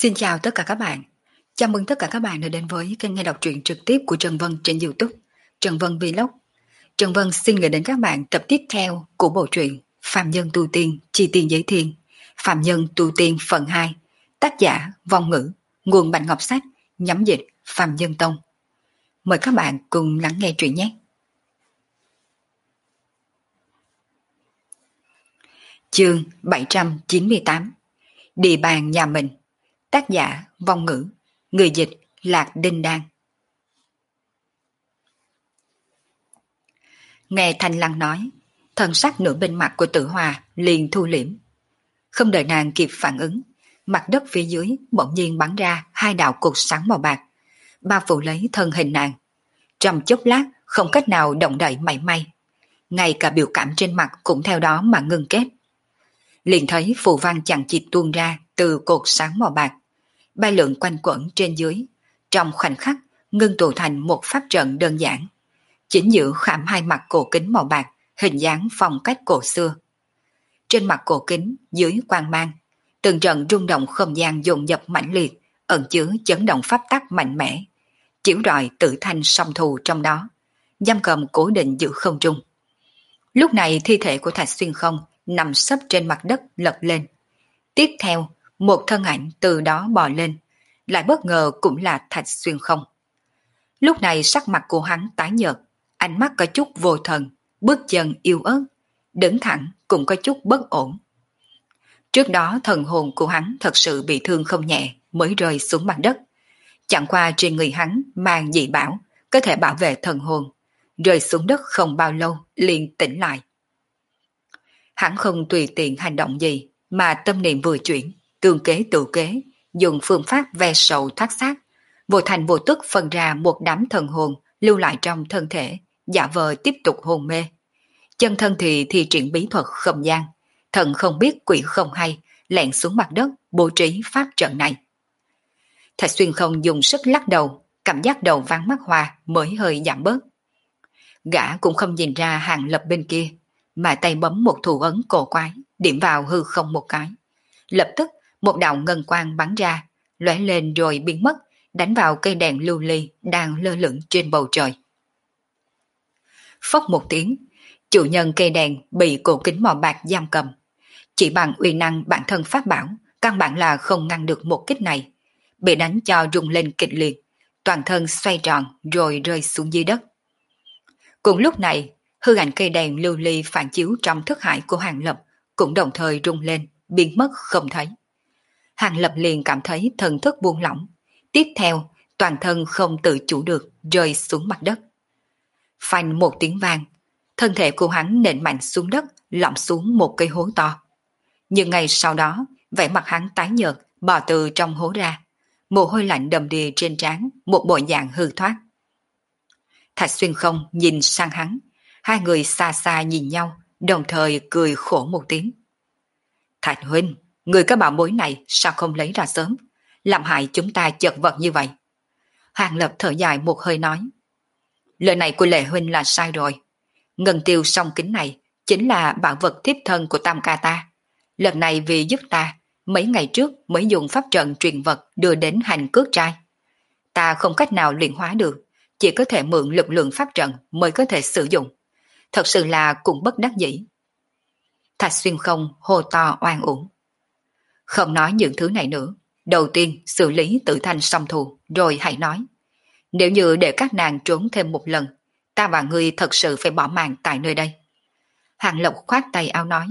Xin chào tất cả các bạn. Chào mừng tất cả các bạn đã đến với kênh nghe đọc truyện trực tiếp của Trần Vân trên YouTube, Trần Vân Vlog. Trần Vân xin gửi đến các bạn tập tiếp theo của bộ truyện Phạm Nhân Tu Tiên Chi Tiên Giới Thiên, Phạm Nhân Tu Tiên phần 2, tác giả Vong Ngữ, nguồn Bạch Ngọc Sách, nhắm dịch Phạm Nhân Tông. Mời các bạn cùng lắng nghe truyện nhé. Chương 798, Địa bàn nhà mình. Tác giả Vong Ngữ, người dịch Lạc Đinh Đan. Nghe Thanh Lăng nói, thần sắc nửa bên mặt của Tử Hòa liền thu liễm. Không đợi nàng kịp phản ứng, mặt đất phía dưới bỗng nhiên bắn ra hai đạo cột sáng màu bạc, bao phủ lấy thân hình nàng. Trong chốc lát không cách nào động đậy mảy may, ngay cả biểu cảm trên mặt cũng theo đó mà ngưng kết. Liền thấy phù văn chằng chịt tuôn ra từ cột sáng màu bạc, bay lượn quanh quẩn trên dưới, trong khoảnh khắc ngưng tụ thành một pháp trận đơn giản, chính giữa khảm hai mặt cổ kính màu bạc, hình dáng phong cách cổ xưa. Trên mặt cổ kính dưới quang mang, từng trận rung động không gian dồn dập mãnh liệt, ẩn chứa chấn động pháp tắc mạnh mẽ, chiếu rọi tự thanh song thù trong đó, giam cầm cố định giữa không trung. Lúc này thi thể của Thạch Xuyên Không nằm sấp trên mặt đất lật lên. Tiếp theo, một thân ảnh từ đó bò lên, lại bất ngờ cũng là Thạch Xuyên Không. Lúc này sắc mặt của hắn tái nhợt, ánh mắt có chút vô thần, bước chân yếu ớt, đứng thẳng cũng có chút bất ổn. Trước đó thần hồn của hắn thật sự bị thương không nhẹ mới rơi xuống mặt đất. Chẳng qua trên người hắn mang dị bảo có thể bảo vệ thần hồn, rơi xuống đất không bao lâu liền tỉnh lại. Hắn không tùy tiện hành động gì, mà tâm niệm vừa chuyển, tương kế tự kế, dùng phương pháp ve sầu thoát xác, vô thành vô tức phân ra một đám thần hồn lưu lại trong thân thể, giả vờ tiếp tục hôn mê. Chân thân thì thi triển bí thuật không gian, thần không biết quỷ không hay, lẻn xuống mặt đất bố trí pháp trận này. Thạch Xuyên Không dùng sức lắc đầu, cảm giác đầu váng mắt hoa mới hơi giảm bớt. Gã cũng không nhìn ra Hàng Lập bên kia, mà tay bấm một thủ ấn cổ quái, điểm vào hư không một cái. Lập tức một đạo ngân quang bắn ra, lóe lên rồi biến mất, đánh vào cây đèn lưu ly đang lơ lửng trên bầu trời. Phốc một tiếng, chủ nhân cây đèn bị cổ kính màu bạc giam cầm. Chỉ bằng uy năng bản thân pháp bảo, căn bản là không ngăn được một kích này, bị đánh cho rung lên kịch liệt, toàn thân xoay tròn rồi rơi xuống dưới đất. Cùng lúc này, hư ảnh cây đèn lưu ly phản chiếu trong thức hải của Hàng Lập cũng đồng thời rung lên, biến mất không thấy. Hàng Lập liền cảm thấy thần thức buông lỏng, tiếp theo toàn thân không tự chủ được rơi xuống mặt đất. Phanh một tiếng vang, thân thể của hắn nện mạnh xuống đất, lõm xuống một cây hố to. Nhưng ngay sau đó, vẻ mặt hắn tái nhợt bò từ trong hố ra, mồ hôi lạnh đầm đìa trên trán, một bộ dạng hư thoát. Thạch Xuyên Không nhìn sang hắn, hai người xa xa nhìn nhau, đồng thời cười khổ một tiếng. Thạch huynh, người có bảo bối này sao không lấy ra sớm, làm hại chúng ta chật vật như vậy. Hàng Lập thở dài một hơi nói. Lời này của Lệ huynh là sai rồi. Ngân tiêu song kính này chính là bảo vật thiếp thân của Tam ca ta. Lần này vì giúp ta, mấy ngày trước mới dùng pháp trận truyền vật đưa đến hành cước trai. Ta không cách nào luyện hóa được, chỉ có thể mượn lực lượng pháp trận mới có thể sử dụng. Thật sự là cũng bất đắc dĩ. Thạch Xuyên Không hô to oan uổng. Không nói những thứ này nữa, đầu tiên xử lý tự thanh song thù, rồi hãy nói. Nếu như để các nàng trốn thêm một lần, ta và ngươi thật sự phải bỏ mạng tại nơi đây. Hàng Lộc khoát tay áo nói.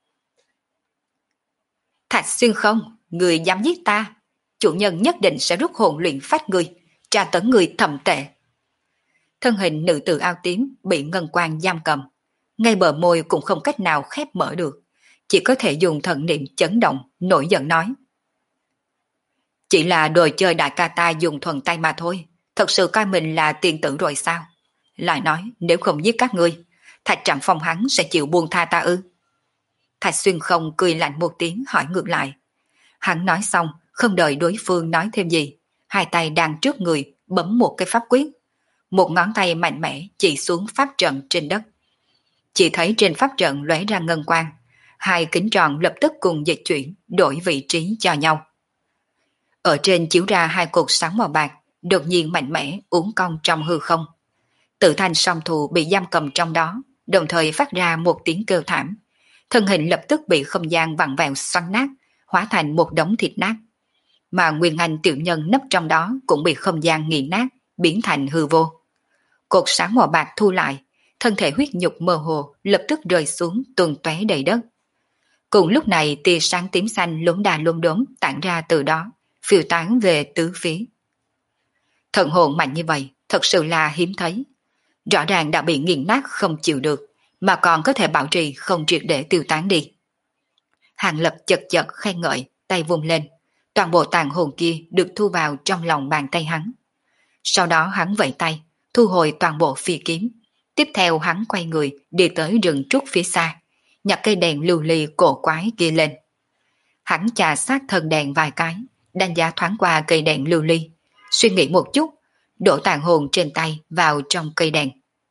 Thạch Xuyên Không, ngươi dám giết ta, chủ nhân nhất định sẽ rút hồn luyện phách ngươi, tra tấn ngươi thầm tệ. Thân hình nữ tử áo tím bị ngân quang giam cầm, ngay bờ môi cũng không cách nào khép mở được, chỉ có thể dùng thần niệm chấn động, nổi giận nói. Chỉ là đồ chơi đại ca ta dùng thuần tay mà thôi, thật sự coi mình là tiền tử rồi sao? Lại nói nếu không giết các ngươi, Thạch Trạm Phong hắn sẽ chịu buông tha ta ư? Thạch Xuyên Không cười lạnh một tiếng hỏi ngược lại. Hắn nói xong, không đợi đối phương nói thêm gì, hai tay đang trước người bấm một cái pháp quyết. Một ngón tay mạnh mẽ chỉ xuống pháp trận trên đất. Chỉ thấy trên pháp trận lóe ra ngân quang, hai kính tròn lập tức cùng dịch chuyển, đổi vị trí cho nhau. Ở trên chiếu ra hai cột sáng màu bạc, đột nhiên mạnh mẽ uốn cong trong hư không. Tự thành song thù bị giam cầm trong đó, đồng thời phát ra một tiếng kêu thảm. Thân hình lập tức bị không gian vặn vẹo xoắn nát, hóa thành một đống thịt nát. Mà Nguyên Anh tiểu nhân nấp trong đó cũng bị không gian nghiền nát, biến thành hư vô. Cột sáng màu bạc thu lại, thân thể huyết nhục mơ hồ lập tức rơi xuống tuôn tóe đầy đất. Cùng lúc này tia sáng tím xanh lốm đà lốm đốm tản ra từ đó, phiêu tán về tứ phía. Thần hồn mạnh như vậy thật sự là hiếm thấy. Rõ ràng đã bị nghiền nát không chịu được, mà còn có thể bảo trì không triệt để tiêu tán đi. Hàng Lập chật chật khen ngợi, tay vung lên, toàn bộ tàn hồn kia được thu vào trong lòng bàn tay hắn. Sau đó hắn vẫy tay, thu hồi toàn bộ phi kiếm. Tiếp theo hắn quay người đi tới rừng trúc phía xa, nhặt cây đèn lưu ly cổ quái kia lên. Hắn chà sát thân đèn vài cái, đánh giá thoáng qua cây đèn lưu ly, suy nghĩ một chút, đổ tàn hồn trên tay vào trong cây đèn.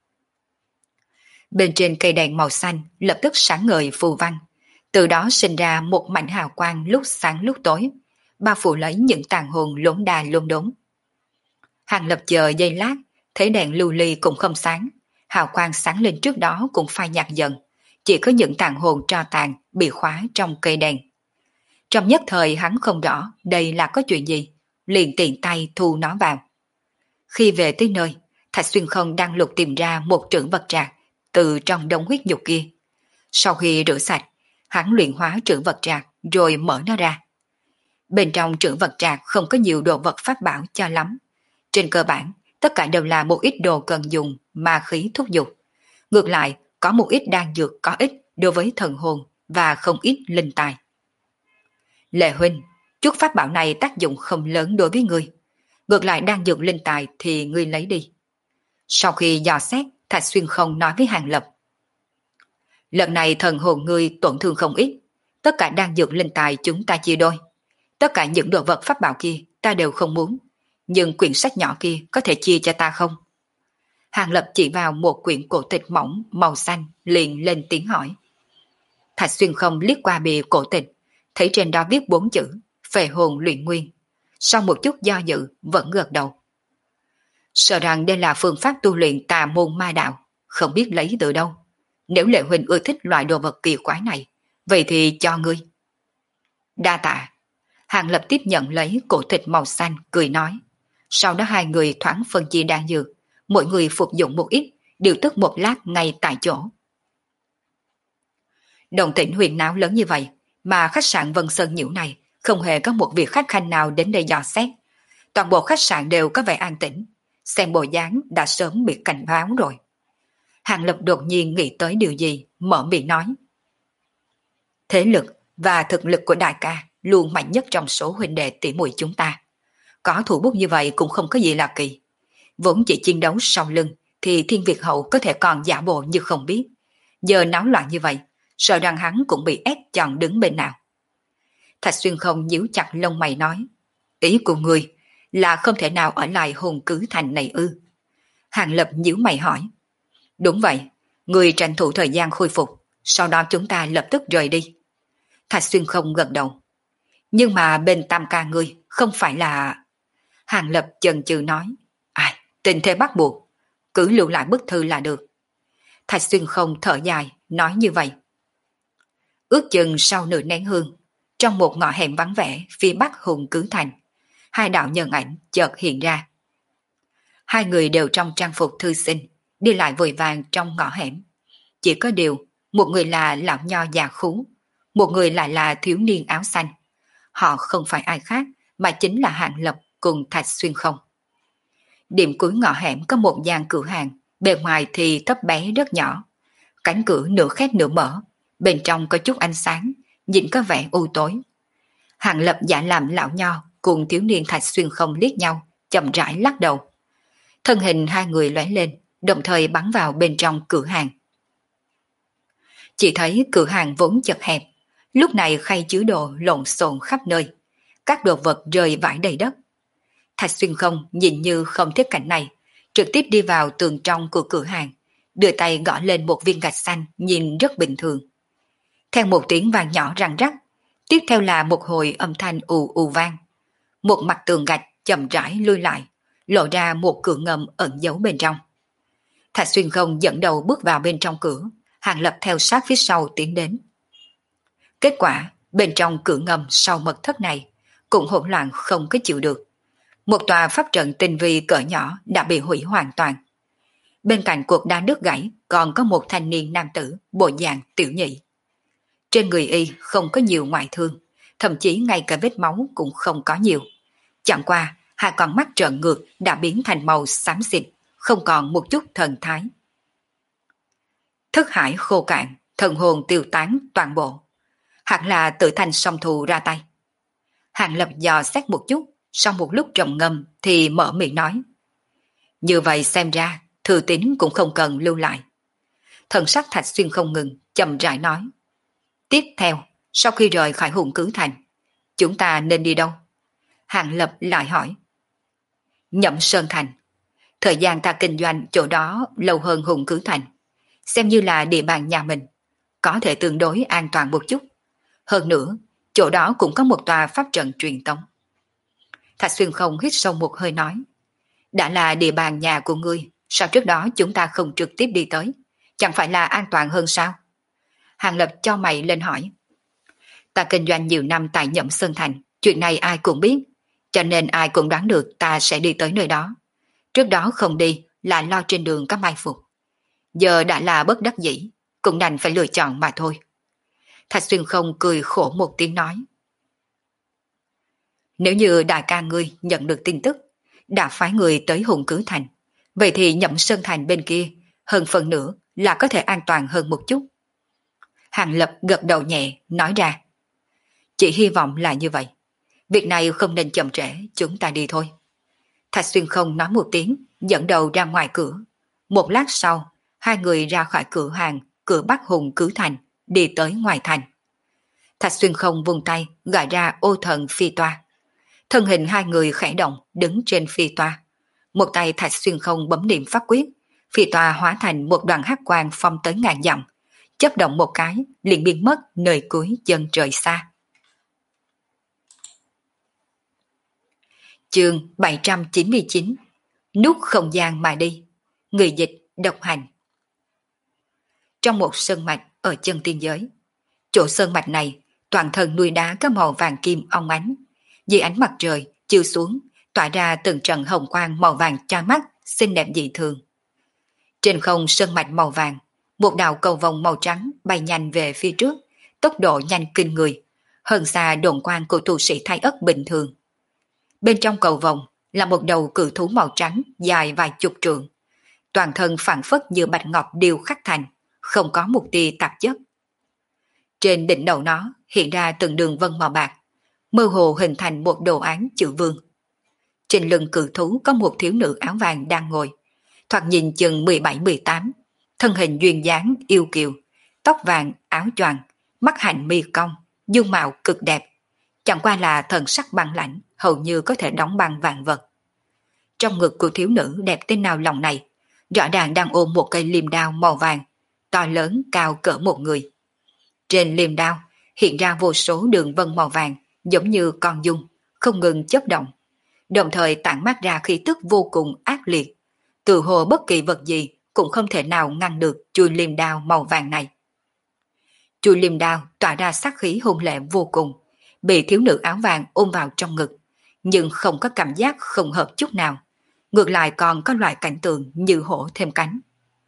Bên trên cây đèn màu xanh lập tức sáng ngời phù văn, từ đó sinh ra một mảnh hào quang lúc sáng lúc tối, bao phủ lấy những tàn hồn lốn đà lốn đốn. Hàng Lập chờ giây lát, thấy đèn lưu ly cũng không sáng, hào quang sáng lên trước đó cũng phai nhạt dần, chỉ có những tàn hồn tro tàn bị khóa trong cây đèn. Trong nhất thời hắn không rõ đây là có chuyện gì, liền tiện tay thu nó vào. Khi về tới nơi, Thạch Xuyên Không đang lục tìm ra một trữ vật trạc từ trong đống huyết nhục kia. Sau khi rửa sạch, hắn luyện hóa trữ vật trạc rồi mở nó ra. Bên trong trữ vật trạc không có nhiều đồ vật pháp bảo cho lắm. Trên cơ bản, tất cả đều là một ít đồ cần dùng, ma khí thúc dục. Ngược lại, có một ít đan dược có ích đối với thần hồn và không ít linh tài. Lệ huynh, chút pháp bảo này tác dụng không lớn đối với ngươi. Ngược lại đan dược linh tài thì ngươi lấy đi. Sau khi dò xét, Thạch Xuyên Không nói với Hàng Lập. Lần này thần hồn ngươi tổn thương không ít, tất cả đan dược linh tài chúng ta chia đôi. Tất cả những đồ vật pháp bảo kia ta đều không muốn, nhưng quyển sách nhỏ kia có thể chia cho ta không? Hàng Lập chỉ vào một quyển cổ tịch mỏng màu xanh liền lên tiếng hỏi. Thạch Xuyên Không liếc qua bìa cổ tịch, thấy trên đó viết 4 chữ phệ hồn luyện nguyên. Sau một chút do dự vẫn gật đầu. Sợ rằng đây là phương pháp tu luyện tà môn ma đạo, không biết lấy từ đâu. Nếu Lệ huynh ưa thích loại đồ vật kỳ quái này, vậy thì cho ngươi. Đa tạ. Hàng Lập tiếp nhận lấy cổ tịch màu xanh, cười nói. Sau đó hai người thoáng phân chia đan dược, mỗi người phục dụng một ít, điều tức một lát ngay tại chỗ. Động tĩnh huyền náo lớn như vậy, mà khách sạn Vân Sơn Nhiễu này không hề có một vị khách khanh nào đến đây dò xét. Toàn bộ khách sạn đều có vẻ an tĩnh, xem bộ dáng đã sớm bị cảnh báo rồi. Hàng Lập đột nhiên nghĩ tới điều gì, mở miệng nói. Thế lực và thực lực của đại ca luôn mạnh nhất trong số huynh đệ tỷ muội chúng ta. Có thủ bút như vậy cũng không có gì là kỳ. Vốn chỉ chiến đấu sau lưng thì Thiên Việt Hậu có thể còn giả bộ như không biết. Giờ náo loạn như vậy, sợ rằng hắn cũng bị ép chọn đứng bên nào. Thạch Xuyên Không nhíu chặt lông mày nói. Ý của người là không thể nào ở lại hồn cứ thành này ư? Hàng Lập nhíu mày hỏi. Đúng vậy, người tranh thủ thời gian khôi phục, sau đó chúng ta lập tức rời đi. Thạch Xuyên Không gật đầu. Nhưng mà bên tam ca ngươi không phải là... Hàng Lập chần chừ nói. Ai, tình thế bắt buộc, cứ lưu lại bức thư là được. Thạch Xuyên Không thở dài, nói như vậy. Ước chừng sau nửa nén hương, trong một ngõ hẻm vắng vẻ phía bắc hùng cứ thành, hai đạo nhân ảnh chợt hiện ra. Hai người đều trong trang phục thư sinh, đi lại vội vàng trong ngõ hẻm. Chỉ có điều, một người là lão nho già khú, một người lại là thiếu niên áo xanh. Họ không phải ai khác, mà chính là Hàng Lập cùng Thạch Xuyên Không. Điểm cuối ngõ hẻm có một gian cửa hàng, bề ngoài thì thấp bé rất nhỏ. Cánh cửa nửa khép nửa mở, bên trong có chút ánh sáng, nhìn có vẻ u tối. Hàng Lập giả làm lão nho cùng thiếu niên Thạch Xuyên Không liếc nhau, chậm rãi lắc đầu. Thân hình hai người lóe lên, đồng thời bắn vào bên trong cửa hàng. Chỉ thấy cửa hàng vốn chật hẹp, lúc này khay chứa đồ lộn xộn khắp nơi, các đồ vật rơi vãi đầy đất. Thạch Xuyên Không nhìn như không thích cảnh này, trực tiếp đi vào tường trong của cửa hàng, đưa tay gõ lên một viên gạch xanh nhìn rất bình thường. Theo một tiếng vang nhỏ răng rắc, tiếp theo là một hồi âm thanh ù ù vang. một mặt tường gạch chậm rãi lui lại, lộ ra một cửa ngầm ẩn giấu bên trong. Thạch Xuyên Không dẫn đầu bước vào bên trong cửa, Hàng Lập theo sát phía sau tiến đến. Kết quả, bên trong cửa ngầm sau mật thất này cũng hỗn loạn không có chịu được. Một tòa pháp trận tinh vi cỡ nhỏ đã bị hủy hoàn toàn. Bên cạnh cột đá đứt gãy còn có một thanh niên nam tử bộ dạng tiểu nhị. Trên người y không có nhiều ngoại thương, thậm chí ngay cả vết máu cũng không có nhiều. Chẳng qua, hai con mắt trợn ngược đã biến thành màu xám xịt, không còn một chút thần thái. Thức hải khô cạn, thần hồn tiêu tán toàn bộ. Hẳn là tự thành song thù ra tay. Hàng Lập dò xét một chút, sau một lúc trầm ngâm thì mở miệng nói. Như vậy xem ra, Thư Tín cũng không cần lưu lại. Thần sắc Thạch Xuyên không ngừng, chậm rãi nói. Tiếp theo, sau khi rời khỏi Hùng Cứ Thành, chúng ta nên đi đâu? Hàng Lập lại hỏi. Nhậm Sơn Thành. Thời gian ta kinh doanh chỗ đó lâu hơn Hùng Cứ Thành. Xem như là địa bàn nhà mình. Có thể tương đối an toàn một chút. Hơn nữa, chỗ đó cũng có một tòa pháp trận truyền tống. Thạch Xuyên Không hít sâu một hơi nói. Đã là địa bàn nhà của ngươi, sao trước đó chúng ta không trực tiếp đi tới? Chẳng phải là an toàn hơn sao? Hàng Lập cho mày lên hỏi. Ta kinh doanh nhiều năm tại Nhậm Sơn Thành, chuyện này ai cũng biết, cho nên ai cũng đoán được ta sẽ đi tới nơi đó. Trước đó không đi là lo trên đường có mai phục. Giờ đã là bất đắc dĩ, cũng đành phải lựa chọn mà thôi. Thạch Xuyên Không cười khổ một tiếng nói. Nếu như đại ca ngươi nhận được tin tức, đã phái người tới Hùng Cứ Thành, vậy thì Nhậm Sơn Thành bên kia, hơn phần nữa là có thể an toàn hơn một chút. Hàng Lập gật đầu nhẹ, nói ra. Chỉ hy vọng là như vậy. Việc này không nên chậm trễ, chúng ta đi thôi. Thạch Xuyên Không nói một tiếng, dẫn đầu ra ngoài cửa. Một lát sau, hai người ra khỏi cửa hàng, cửa Bắc Hùng Cứ Thành, đi tới ngoài thành. Thạch Xuyên Không vung tay, gọi ra ô thần phi toa. Thân hình hai người khẽ động, đứng trên phi toa. Một tay Thạch Xuyên Không bấm niệm pháp quyết, phi toa hóa thành một đoàn hắc quang phong tới ngàn dặm, chớp động một cái, liền biến mất nơi cuối chân trời xa. Chương 799. Nút không gian mà đi. Người dịch độc hành. Trong một sơn mạch ở chân tiên giới, chỗ sơn mạch này toàn thân núi đá có màu vàng kim óng ánh, dưới ánh mặt trời chiếu xuống tỏa ra từng trận hồng quang màu vàng chói mắt, xinh đẹp dị thường. Trên không sơn mạch màu vàng, một đạo cầu vồng màu trắng bay nhanh về phía trước, tốc độ nhanh kinh người, hơn xa độn quang của tu sĩ Thái Ất bình thường. Bên trong cầu vồng là một đầu cự thú màu trắng dài vài chục trượng, toàn thân phảng phất như bạch ngọc điêu khắc thành, không có một tia tạp chất. Trên đỉnh đầu nó hiện ra từng đường vân màu bạc, mơ hồ hình thành một đồ án chữ vương. Trên lưng cự thú có một thiếu nữ áo vàng đang ngồi, thoạt nhìn chừng 17-18, thân hình duyên dáng yêu kiều, tóc vàng, áo choàng, mắt hạnh mi cong, dung mạo cực đẹp, chẳng qua là thần sắc băng lãnh, hầu như có thể đóng băng vạn vật. Trong ngực của thiếu nữ đẹp tên nào lòng này, rõ ràng đang ôm một cây liềm đao màu vàng, to lớn cao cỡ một người. Trên liềm đao hiện ra vô số đường vân màu vàng, giống như con dung, không ngừng chớp động, đồng thời tản mát ra khí tức vô cùng ác liệt, tự hồ bất kỳ vật gì cũng không thể nào ngăn được chuôi liềm đao màu vàng này. Chuôi liềm đao tỏa ra sát khí hung lệ vô cùng, bị thiếu nữ áo vàng ôm vào trong ngực, nhưng không có cảm giác không hợp chút nào, ngược lại còn có loại cảnh tượng như hổ thêm cánh.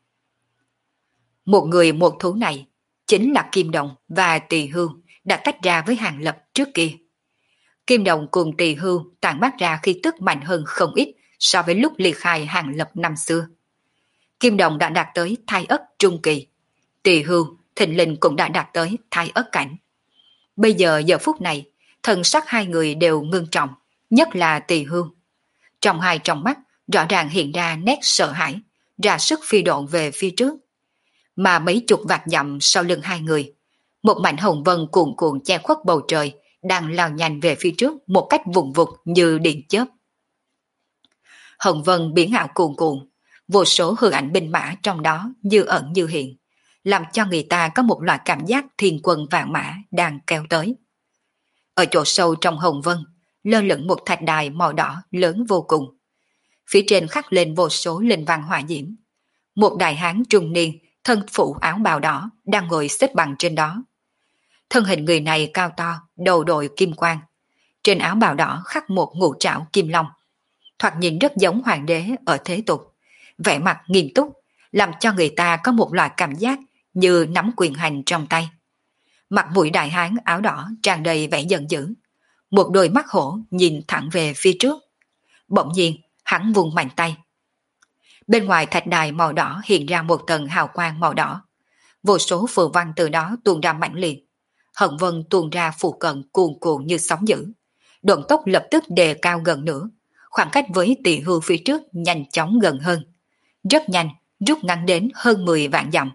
Một người một thú này chính là Kim Đồng và Tỳ Hưu đã tách ra với Hàng Lập trước kia. Kim Đồng cùng Tỳ Hưu tản mát ra khí tức mạnh hơn không ít so với lúc ly khai Hàng Lập năm xưa. Kim Đồng đã đạt tới Thái Ất trung kỳ, Tỳ Hưu thình lình cũng đã đạt tới Thái Ất cảnh. Bây giờ giờ phút này, thần sắc hai người đều ngưng trọng, nhất là Tỳ Hưu. Trong hai tròng mắt rõ ràng hiện ra nét sợ hãi, ra sức phi độn về phía trước. Mà mấy chục vạt dặm sau lưng hai người, một mảnh hồng vân cuồn cuộn che khuất bầu trời, đang lao nhanh về phía trước một cách vụng vụt như điện chớp. Hồng vân biến ảo cuồn cuộn, vô số hư ảnh binh mã trong đó như ẩn như hiện, làm cho người ta có một loại cảm giác thiên quân vạn mã đang kéo tới. Ở chỗ sâu trong hồng vân lơ lửng một thạch đài màu đỏ lớn vô cùng. Phía trên khắc lên vô số linh văn hỏa diễm. Một đại hán trung niên, thân phủ áo bào đỏ, đang ngồi xếp bằng trên đó. Thân hình người này cao to, đầu đội kim quang. Trên áo bào đỏ khắc một ngũ trảo kim long. Thoạt nhìn rất giống hoàng đế ở thế tục. Vẻ mặt nghiêm túc, làm cho người ta có một loại cảm giác như nắm quyền hành trong tay. Mặt mũi đại hán áo đỏ tràn đầy vẻ giận dữ. Một đôi mắt hổ nhìn thẳng về phía trước. Bỗng nhiên, hắn vung mạnh tay. Bên ngoài thạch đài màu đỏ hiện ra một tầng hào quang màu đỏ. Vô số phù văn từ đó tuôn ra mãnh liệt. Hận vân tuôn ra phụ cận cuồn cuộn như sóng dữ. Độ tốc lập tức đề cao gần nữa. Khoảng cách với Tỳ Hưu phía trước nhanh chóng gần hơn. Rất nhanh, rút ngắn đến hơn 10 vạn dặm.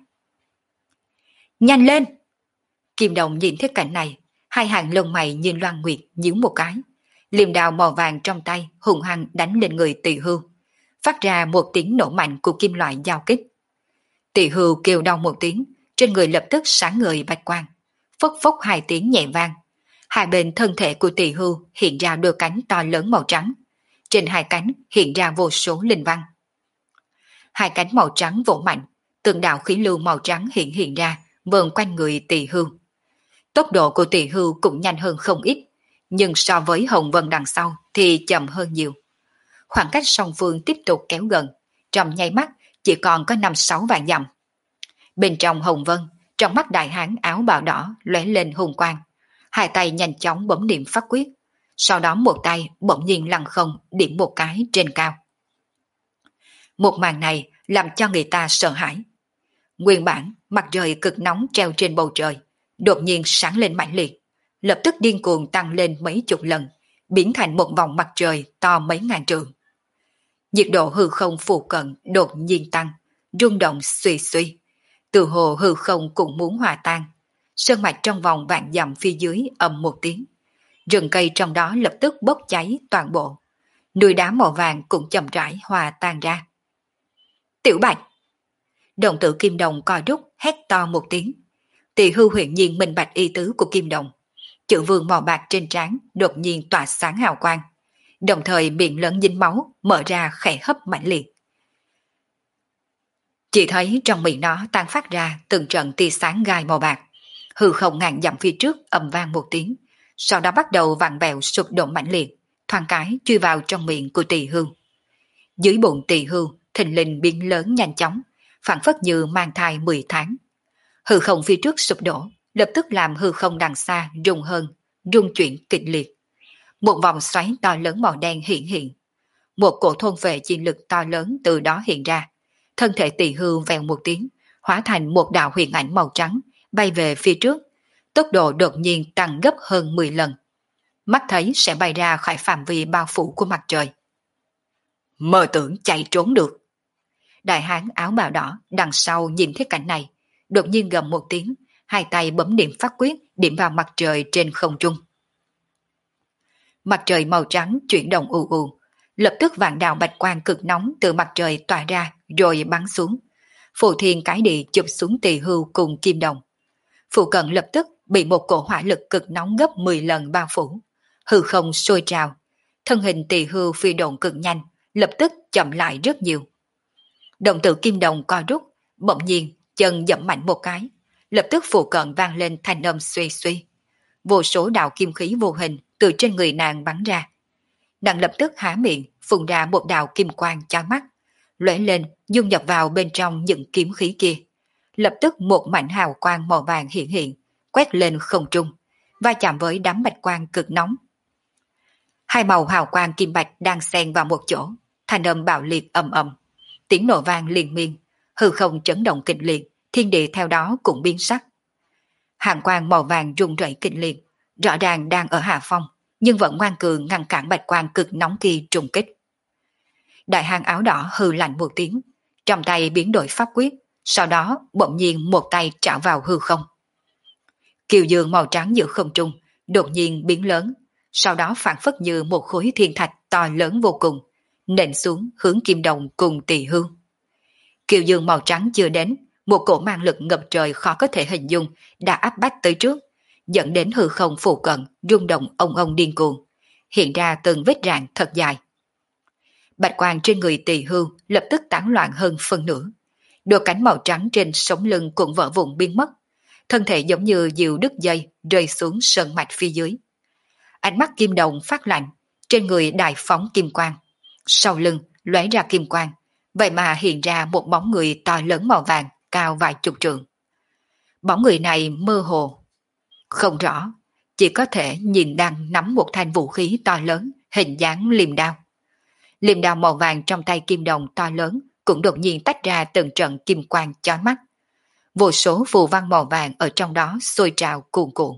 Nhanh lên! Kim Đồng nhìn thấy cảnh này, hai hàng lông mày như loan nguyệt nhíu một cái. Liềm đào màu vàng trong tay hùng hăng đánh lên người Tỳ Hưu, phát ra một tiếng nổ mạnh của kim loại giao kích. Tỳ Hưu kêu đau một tiếng, trên người lập tức sáng ngời bạch quang, phốc phốc hai tiếng nhẹ vang. Hai bên thân thể của Tỳ Hưu hiện ra đôi cánh to lớn màu trắng, trên hai cánh hiện ra vô số linh văn. Hai cánh màu trắng vỗ mạnh, từng đạo khí lưu màu trắng hiện ra, vờn quanh người Tỳ Hưu. Tốc độ của Tỳ Hưu cũng nhanh hơn không ít, nhưng so với Hồng Vân đằng sau thì chậm hơn nhiều. Khoảng cách song phương tiếp tục kéo gần, trong nháy mắt chỉ còn có 5-6 vạn dặm. Bên trong Hồng Vân, trong mắt đại hán áo bào đỏ lóe lên hùng quang, hai tay nhanh chóng bấm niệm pháp quyết, sau đó một tay bỗng nhiên lăng không điểm một cái trên cao. Một màn này làm cho người ta sợ hãi. Nguyên bản mặt trời cực nóng treo trên bầu trời, đột nhiên sáng lên mãnh liệt, lập tức điên cuồng tăng lên mấy chục lần, biến thành một vòng mặt trời to mấy ngàn trượng. Nhiệt độ hư không phụ cận đột nhiên tăng, rung động suy suy, từ hồ hư không cũng muốn hòa tan. Sơn mạch trong vòng vạn dặm phía dưới ầm một tiếng, rừng cây trong đó lập tức bốc cháy toàn bộ, núi đá màu vàng cũng chậm rãi hòa tan ra. Tiểu Bạch! Đồng tử Kim Đồng co rút hét to một tiếng. Tỳ Hưu huyền nhiên minh bạch ý tứ của Kim Đồng. Chữ vương màu bạc trên trán đột nhiên tỏa sáng hào quang, đồng thời miệng lớn dính máu mở ra khẽ hấp mãnh liệt. Chỉ thấy trong miệng nó tan phát ra từng trận tia sáng gai màu bạc, hư không ngàn dặm phía trước ầm vang một tiếng, sau đó bắt đầu vặn vẹo sụp đổ mãnh liệt, thoáng cái chui vào trong miệng của Tỳ Hưu. Dưới bụng Tỳ Hưu thình lình biến lớn nhanh chóng, phảng phất như mang thai 10 tháng. Hư không phía trước sụp đổ, lập tức làm hư không đằng xa rung hơn, rung chuyển kịch liệt. Một vòng xoáy to lớn màu đen hiện. Một cổ thôn vệ chi lực to lớn từ đó hiện ra. Thân thể Tỳ Hưu vèo một tiếng, hóa thành một đạo huyền ảnh màu trắng, bay về phía trước. Tốc độ đột nhiên tăng gấp hơn 10 lần. Mắt thấy sẽ bay ra khỏi phạm vi bao phủ của mặt trời. Mơ tưởng chạy trốn được. Đại hán áo bào đỏ đằng sau nhìn thấy cảnh này, đột nhiên gầm một tiếng, hai tay bấm niệm pháp quyết điểm vào mặt trời trên không trung. Mặt trời màu trắng chuyển động ù ù, lập tức vạn đạo bạch quang cực nóng từ mặt trời tỏa ra rồi bắn xuống. Phù thiên cái địa chụp xuống Tỳ Hưu cùng Kim Đồng. Phụ cận lập tức bị một cổ hỏa lực cực nóng gấp 10 lần bao phủ, hư không sôi trào. Thân hình Tỳ Hưu phi độn cực nhanh, lập tức chậm lại rất nhiều. Đồng tử Kim Đồng co rút, bỗng nhiên chân dẫm mạnh một cái, lập tức phụ cận vang lên thanh âm suy suy. Vô số đạo kim khí vô hình từ trên người nàng bắn ra. Nàng lập tức há miệng, phun ra một đạo kim quang chói mắt, lóe lên dung nhập vào bên trong những kiếm khí kia. Lập tức một mảnh hào quang màu vàng hiện, quét lên không trung, va chạm với đám bạch quang cực nóng. Hai màu hào quang kim bạch đang xen vào một chỗ, thanh âm bạo liệt ầm ầm, tiếng nổ vang liên miên, hư không chấn động kịch liệt, thiên địa theo đó cũng biến sắc. Hàng quang màu vàng rung rẩy kịch liệt, rõ ràng đang ở hạ phong, nhưng vẫn ngoan cường ngăn cản bạch quang cực nóng kia trùng kích. Đại hán áo đỏ hừ lạnh một tiếng, trong tay biến đổi pháp quyết, sau đó bỗng nhiên một tay trảo vào hư không. Kiều dương màu trắng giữa không trung đột nhiên biến lớn, sau đó phản phất như một khối thiên thạch to lớn vô cùng, nện xuống hướng Kim Đồng cùng Tỳ Hưu. Kiều dương màu trắng chưa đến, một cổ mang lực ngập trời khó có thể hình dung đã áp bách tới trước, dẫn đến hư không phụ cận rung động ông điên cuồng, hiện ra từng vết rạn thật dài. Bạch quang trên người Tỳ Hưu lập tức tán loạn hơn phân nửa. Đôi cánh màu trắng trên sống lưng cũng vỡ vụn biến mất. Thân thể giống như diều đứt dây rơi xuống sơn mạch phía dưới. Ánh mắt kim đồng phát lạnh, trên người đại phóng kim quang. Sau lưng lóe ra kim quang, vậy mà hiện ra một bóng người to lớn màu vàng cao vài chục trượng. Bóng người này mơ hồ, không rõ, chỉ có thể nhìn đang nắm một thanh vũ khí to lớn hình dáng liềm đao. Liềm đao màu vàng trong tay kim đồng to lớn cũng đột nhiên tách ra từng trận kim quang chói mắt. Vô số phù văn màu vàng ở trong đó sôi trào cuồn cuộn.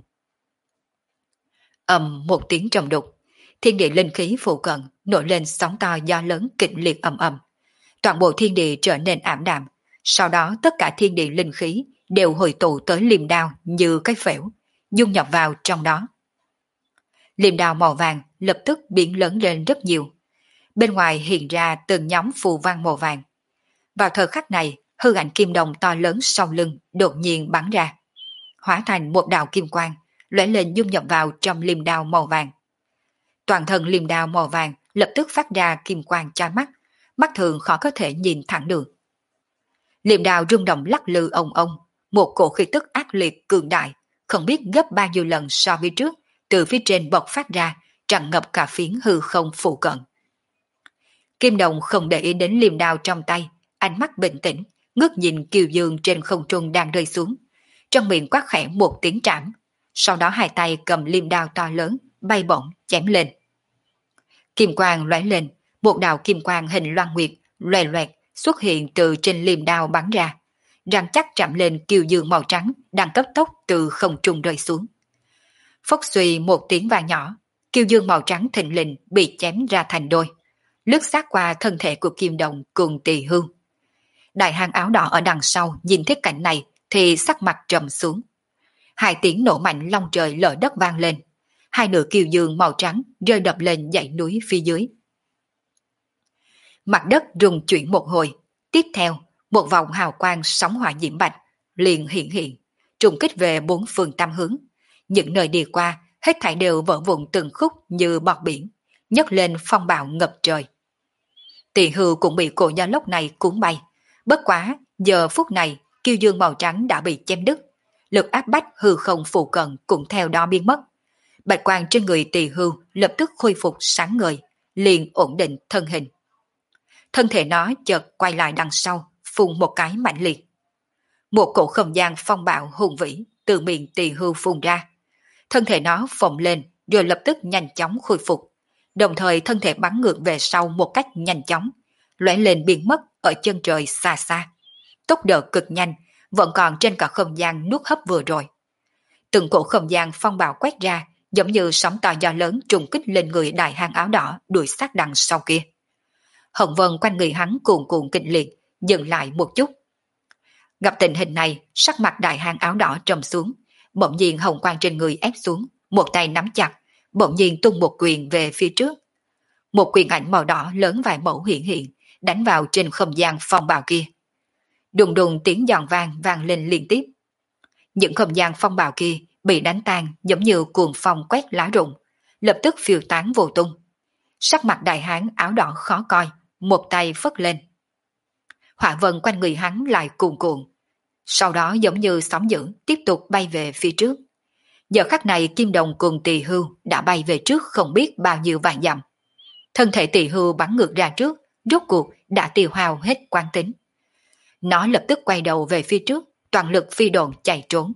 Ầm một tiếng trầm đục, thiên địa linh khí phụ cận nổi lên sóng to gió lớn kịch liệt ầm ầm. Toàn bộ thiên địa trở nên ảm đạm, sau đó tất cả thiên địa linh khí đều hội tụ tới liềm đao như cái phễu, dung nhập vào trong đó. Liềm đao màu vàng lập tức biến lớn lên rất nhiều. Bên ngoài hiện ra từng nhóm phù văn màu vàng. Vào thời khắc này, hư ảnh kim đồng to lớn sau lưng đột nhiên bắn ra, hóa thành một đạo kim quang, lóe lên dung nhập vào trong liềm đao màu vàng. Toàn thân liềm đao màu vàng lập tức phát ra kim quang chói mắt, mắt thường khó có thể nhìn thẳng được. Liềm đao rung động lắc lư ông, một cổ khí tức ác liệt cường đại, không biết gấp bao nhiêu lần so với trước, từ phía trên bộc phát ra, tràn ngập cả phiến hư không phụ cận. Kim đồng không để ý đến liềm đao trong tay, ánh mắt bình tĩnh, ngước nhìn kiều dương trên không trung đang rơi xuống, trong miệng quát khẽ một tiếng trảm, sau đó hai tay cầm liềm đao to lớn, bay bổng chém lên. Kim quang lóe lên, một đạo kim quang hình loan nguyệt loè loẹt xuất hiện từ trên liềm đao bắn ra, răng chắc chạm lên kiều dương màu trắng đang cấp tốc từ không trung rơi xuống. Phốc suy một tiếng vang nhỏ, kiều dương màu trắng thình lình bị chém ra thành đôi, lướt sát qua thân thể của kim đồng cùng Tỳ Hưu. Đại hán áo đỏ ở đằng sau nhìn thấy cảnh này thì sắc mặt trầm xuống. Hai tiếng nổ mạnh long trời lở đất vang lên, hai nửa kiều dương màu trắng rơi đập lên dãy núi phía dưới. Mặt đất rung chuyển một hồi, tiếp theo một vòng hào quang sóng hỏa diễm bạch liền hiện, trùng kích về bốn phương tám hướng. Những nơi đi qua, hết thảy đều vỡ vụn từng khúc như bọt biển, nhấc lên phong bạo ngập trời. Tỳ Hưu cũng bị cỗ gió lốc này cuốn bay, bất quá giờ phút này kiêu dương màu trắng đã bị chém đứt, lực áp bách hư không phụ cận cũng theo đó biến mất. Bạch quang trên người Tỳ Hưu lập tức khôi phục sáng ngời, liền ổn định thân hình. Thân thể nó chợt quay lại đằng sau, phun một cái mạnh liệt. Một cổ không gian phong bạo hùng vĩ từ miệng Tỳ Hưu phun ra. Thân thể nó phồng lên rồi lập tức nhanh chóng khôi phục, đồng thời thân thể bắn ngược về sau một cách nhanh chóng, lóe lên biến mất ở chân trời xa xa. Tốc độ cực nhanh, vẫn còn trên cả không gian nuốt hấp vừa rồi. Từng cổ không gian phong bạo quét ra, giống như sóng to gió lớn trùng kích lên người đại hán áo đỏ đuổi sát đằng sau kia. Hồng vân quanh người hắn cuồn cuộn kịch liệt, dừng lại một chút. Gặp tình hình này, sắc mặt đại hán áo đỏ trầm xuống, bỗng nhiên hồng quang trên người ép xuống, một tay nắm chặt, bỗng nhiên tung một quyền về phía trước. Một quyền ảnh màu đỏ lớn vài mẫu hiện, đánh vào trên không gian phong bạo kia. Đùng đùng tiếng giòn vang lên liên tiếp. Những không gian phong bạo kia bị đánh tan giống như cuồng phong quét lá rụng, lập tức phiêu tán vô tung. Sắc mặt đại hán áo đỏ khó coi, một tay phất lên. Hỏa vân quanh người hắn lại cuồn cuộn, sau đó giống như sóng dữ tiếp tục bay về phía trước. Giờ khắc này kim đồng cùng Tỳ Hưu đã bay về trước không biết bao nhiêu vạn dặm. Thân thể Tỳ Hưu bắn ngược ra trước, rốt cuộc đã tiêu hao hết quán tính. Nó lập tức quay đầu về phía trước, toàn lực phi độn chạy trốn.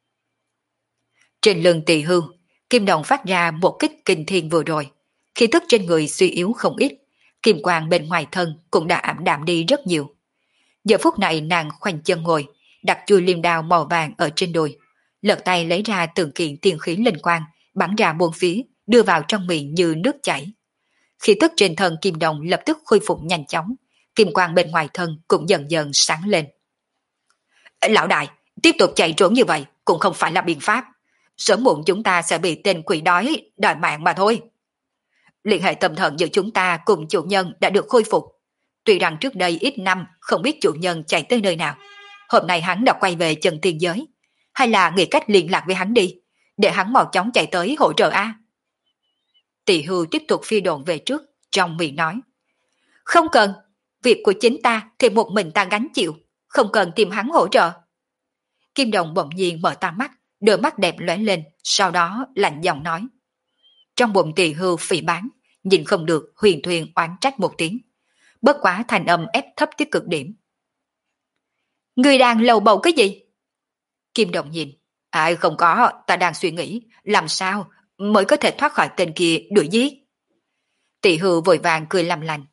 Trên lưng Tỳ Hưu, kim đồng phát ra một kích kinh thiên vừa rồi, khí tức trên người suy yếu không ít, kim quang bên ngoài thân cũng đã ảm đạm đi rất nhiều. Giờ phút này nàng khoanh chân ngồi, đặt chui liềm đao màu vàng ở trên đùi, lật tay lấy ra từng kiện tiên khí linh quang, bắn ra bốn phía, đưa vào trong miệng như nước chảy. Khí tức trên thân kim đồng lập tức khôi phục nhanh chóng, kim quang bên ngoài thân cũng dần dần sáng lên. Lão đại, tiếp tục chạy trốn như vậy cũng không phải là biện pháp. Sớm muộn chúng ta sẽ bị tên quỷ đói đòi mạng mà thôi. Liên hệ tâm thần giữa chúng ta cùng chủ nhân đã được khôi phục. Tuy rằng trước đây ít năm không biết chủ nhân chạy tới nơi nào, hôm nay hắn đã quay về chân tiên giới. Hay là nghĩ cách liên lạc với hắn đi, để hắn mau chóng chạy tới hỗ trợ a. Tỳ Hưu tiếp tục phi độn về trước, trong miệng nói. Không cần, việc của chính ta thì một mình ta gánh chịu, không cần tìm hắn hỗ trợ. Kim Đồng bỗng nhiên mở to mắt, đôi mắt đẹp lóe lên, sau đó lạnh giọng nói. Trong bụng Tỳ Hưu phỉ báng, nhìn không được huyền thuyền oán trách một tiếng. Bất quá thành âm ép thấp tới cực điểm. Người đang lầu bầu cái gì? Kim Đồng nhìn. Ai không có, ta đang suy nghĩ, làm sao mới có thể thoát khỏi tên kia đuổi giết. Tỳ Hưu vội vàng cười làm lành.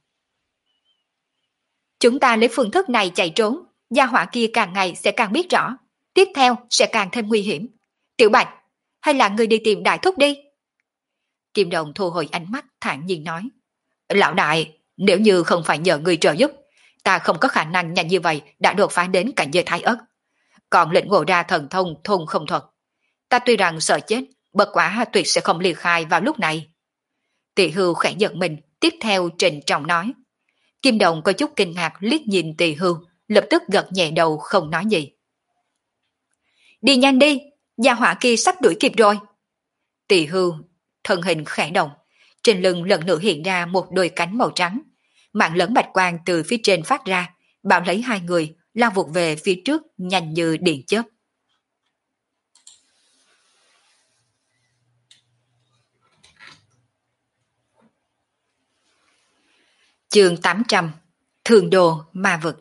Chúng ta lấy phương thức này chạy trốn, gia hỏa kia càng ngày sẽ càng biết rõ, tiếp theo sẽ càng thêm nguy hiểm. Tiểu Bạch, hay là người đi tìm đại thúc đi? Kim Đồng thu hồi ánh mắt thản nhiên nói. Lão đại, nếu như không phải nhờ người trợ giúp, ta không có khả năng nhanh như vậy đã đột phá đến cảnh giới thái ất. Còn lĩnh ngộ ra thần thông thôn không thuật. Ta tuy rằng sợ chết, bất quá tuyệt sẽ không ly khai vào lúc này. Tỳ Hưu khẽ giận mình, tiếp theo trịnh trọng nói. Kim Đồng có chút kinh ngạc liếc nhìn Tỳ Hưu, lập tức gật nhẹ đầu không nói gì. Đi nhanh đi, gia hỏa kia sắp đuổi kịp rồi. Tỳ Hưu thân hình khẽ động, trên lưng lần nữa hiện ra một đôi cánh màu trắng, mạng lớn bạch quang từ phía trên phát ra, bảo lấy hai người lao vụt về phía trước nhanh như điện chớp. Chương 800 Thường đồ ma vực.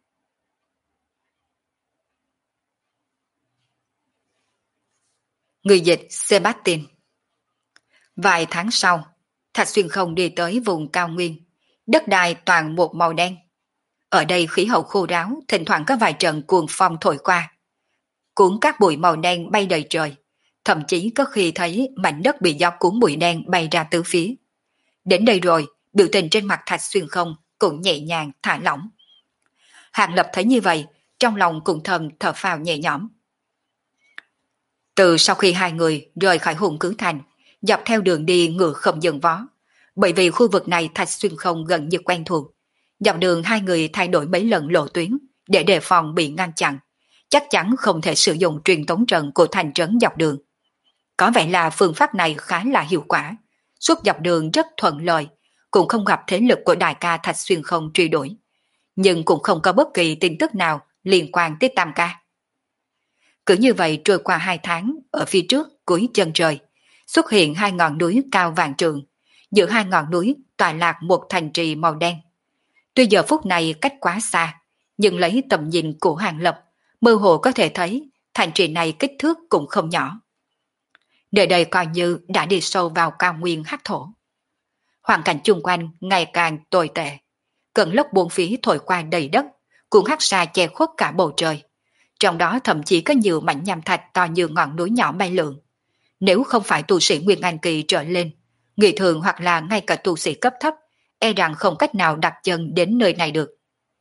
Người dịch Sebastian. Vài tháng sau, Thạch Xuyên Không đi tới vùng cao nguyên, đất đai toàn một màu đen. Ở đây khí hậu khô ráo, thỉnh thoảng có vài trận cuồng phong thổi qua, cuốn các bụi màu đen bay đầy trời, thậm chí có khi thấy mảnh đất bị gió cuốn bụi đen bay ra tứ phía. Đến đây rồi, biểu tình trên mặt Thạch Xuyên Không cũng nhẹ nhàng thả lỏng. Hàng Lập thấy như vậy, trong lòng cũng thầm thở phào nhẹ nhõm. Từ sau khi hai người rời khỏi Hùng Cứ Thành, dọc theo đường đi ngựa không dừng vó, bởi vì khu vực này Thạch Xuyên Không gần như quen thuộc. Dọc đường hai người thay đổi mấy lần lộ tuyến để đề phòng bị ngăn chặn, chắc chắn không thể sử dụng truyền tống trận của thành trấn dọc đường. Có vẻ là phương pháp này khá là hiệu quả, suốt dọc đường rất thuận lợi, cũng không gặp thế lực của đại ca Thạch Xuyên Không truy đuổi, nhưng cũng không có bất kỳ tin tức nào liên quan tới Tam ca. Cứ như vậy trôi qua 2 tháng, ở phía trước cuối chân trời xuất hiện 2 ngọn núi cao vạn trượng, giữa 2 ngọn núi tọa lạc một thành trì màu đen. Tuy giờ phút này cách quá xa, nhưng lấy tầm nhìn của Hàng Lập, mơ hồ có thể thấy thành trì này kích thước cũng không nhỏ. Nơi đây coi như đã đi sâu vào cao nguyên hắc thổ. Hoàn cảnh chung quanh ngày càng tồi tệ, cơn lốc buông phía thổi qua đầy đất, cuốn hắc sa che khuất cả bầu trời. Trong đó thậm chí có nhiều mảnh nham thạch to như ngọn núi nhỏ bay lượn. Nếu không phải tu sĩ Nguyên Anh Kỳ trở lên, người thường hoặc là ngay cả tu sĩ cấp thấp, e rằng không cách nào đặt chân đến nơi này được.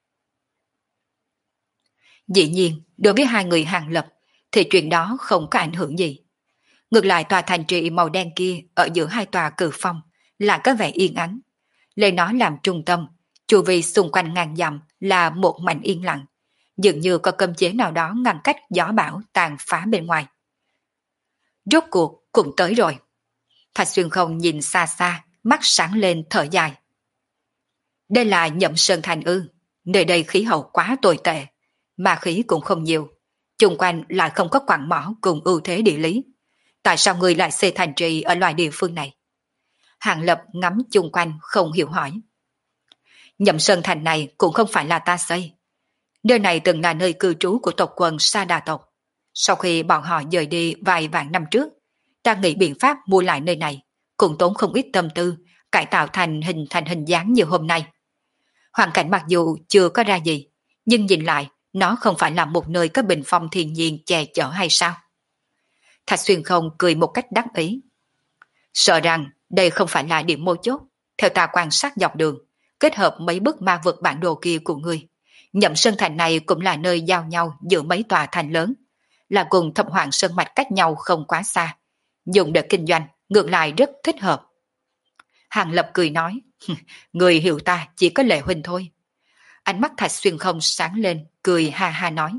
Dĩ nhiên, đối với hai người Hàng Lập, thì chuyện đó không có ảnh hưởng gì. Ngược lại tòa thành trì màu đen kia ở giữa hai tòa cự phong lại có vẻ yên ắng. Lấy nó làm trung tâm, chu vi xung quanh ngàn dặm là một mảnh yên lặng, dường như có cấm chế nào đó ngăn cách gió bão tàn phá bên ngoài. Rốt cuộc cũng tới rồi. Thạch Xuyên Không nhìn xa xa, mắt sáng lên thở dài. Đây là Nhậm Sơn Thành ư? Nơi đây khí hậu quá tồi tệ, mà khí cũng không nhiều, chung quanh lại không có quặng mỏ cùng ưu thế địa lý. Tại sao người lại xây thành trì ở loại địa phương này? Hàng Lập ngắm chung quanh không hiểu hỏi. Nhậm Sơn Thành này cũng không phải là ta xây. Nơi này từng là nơi cư trú của tộc quần Sa Đà tộc. Sau khi bọn họ dời đi vài vạn năm trước, ta nghĩ biện pháp mua lại nơi này, cũng tốn không ít tâm tư, cải tạo thành hình dáng như hôm nay. Hoàn cảnh mặc dù chưa có ra gì, nhưng nhìn lại, nó không phải là một nơi có bình phong thiên nhiên che chở hay sao? Thạch Xuyên Không cười một cách đắc ý. Sợ rằng đây không phải là điểm mấu chốt, theo ta quan sát dọc đường, kết hợp mấy bức ma vực bản đồ kia của ngươi. Nhậm Sơn Thành này cũng là nơi giao nhau giữa mấy tòa thành lớn, là cùng Thập Hoàng Sơn Mạch cách nhau không quá xa. Dùng để kinh doanh, ngược lại rất thích hợp. Hàng Lập cười nói, người hiểu ta chỉ có Lệ Huynh thôi. Ánh mắt Thạch Xuyên Không sáng lên, cười ha ha nói.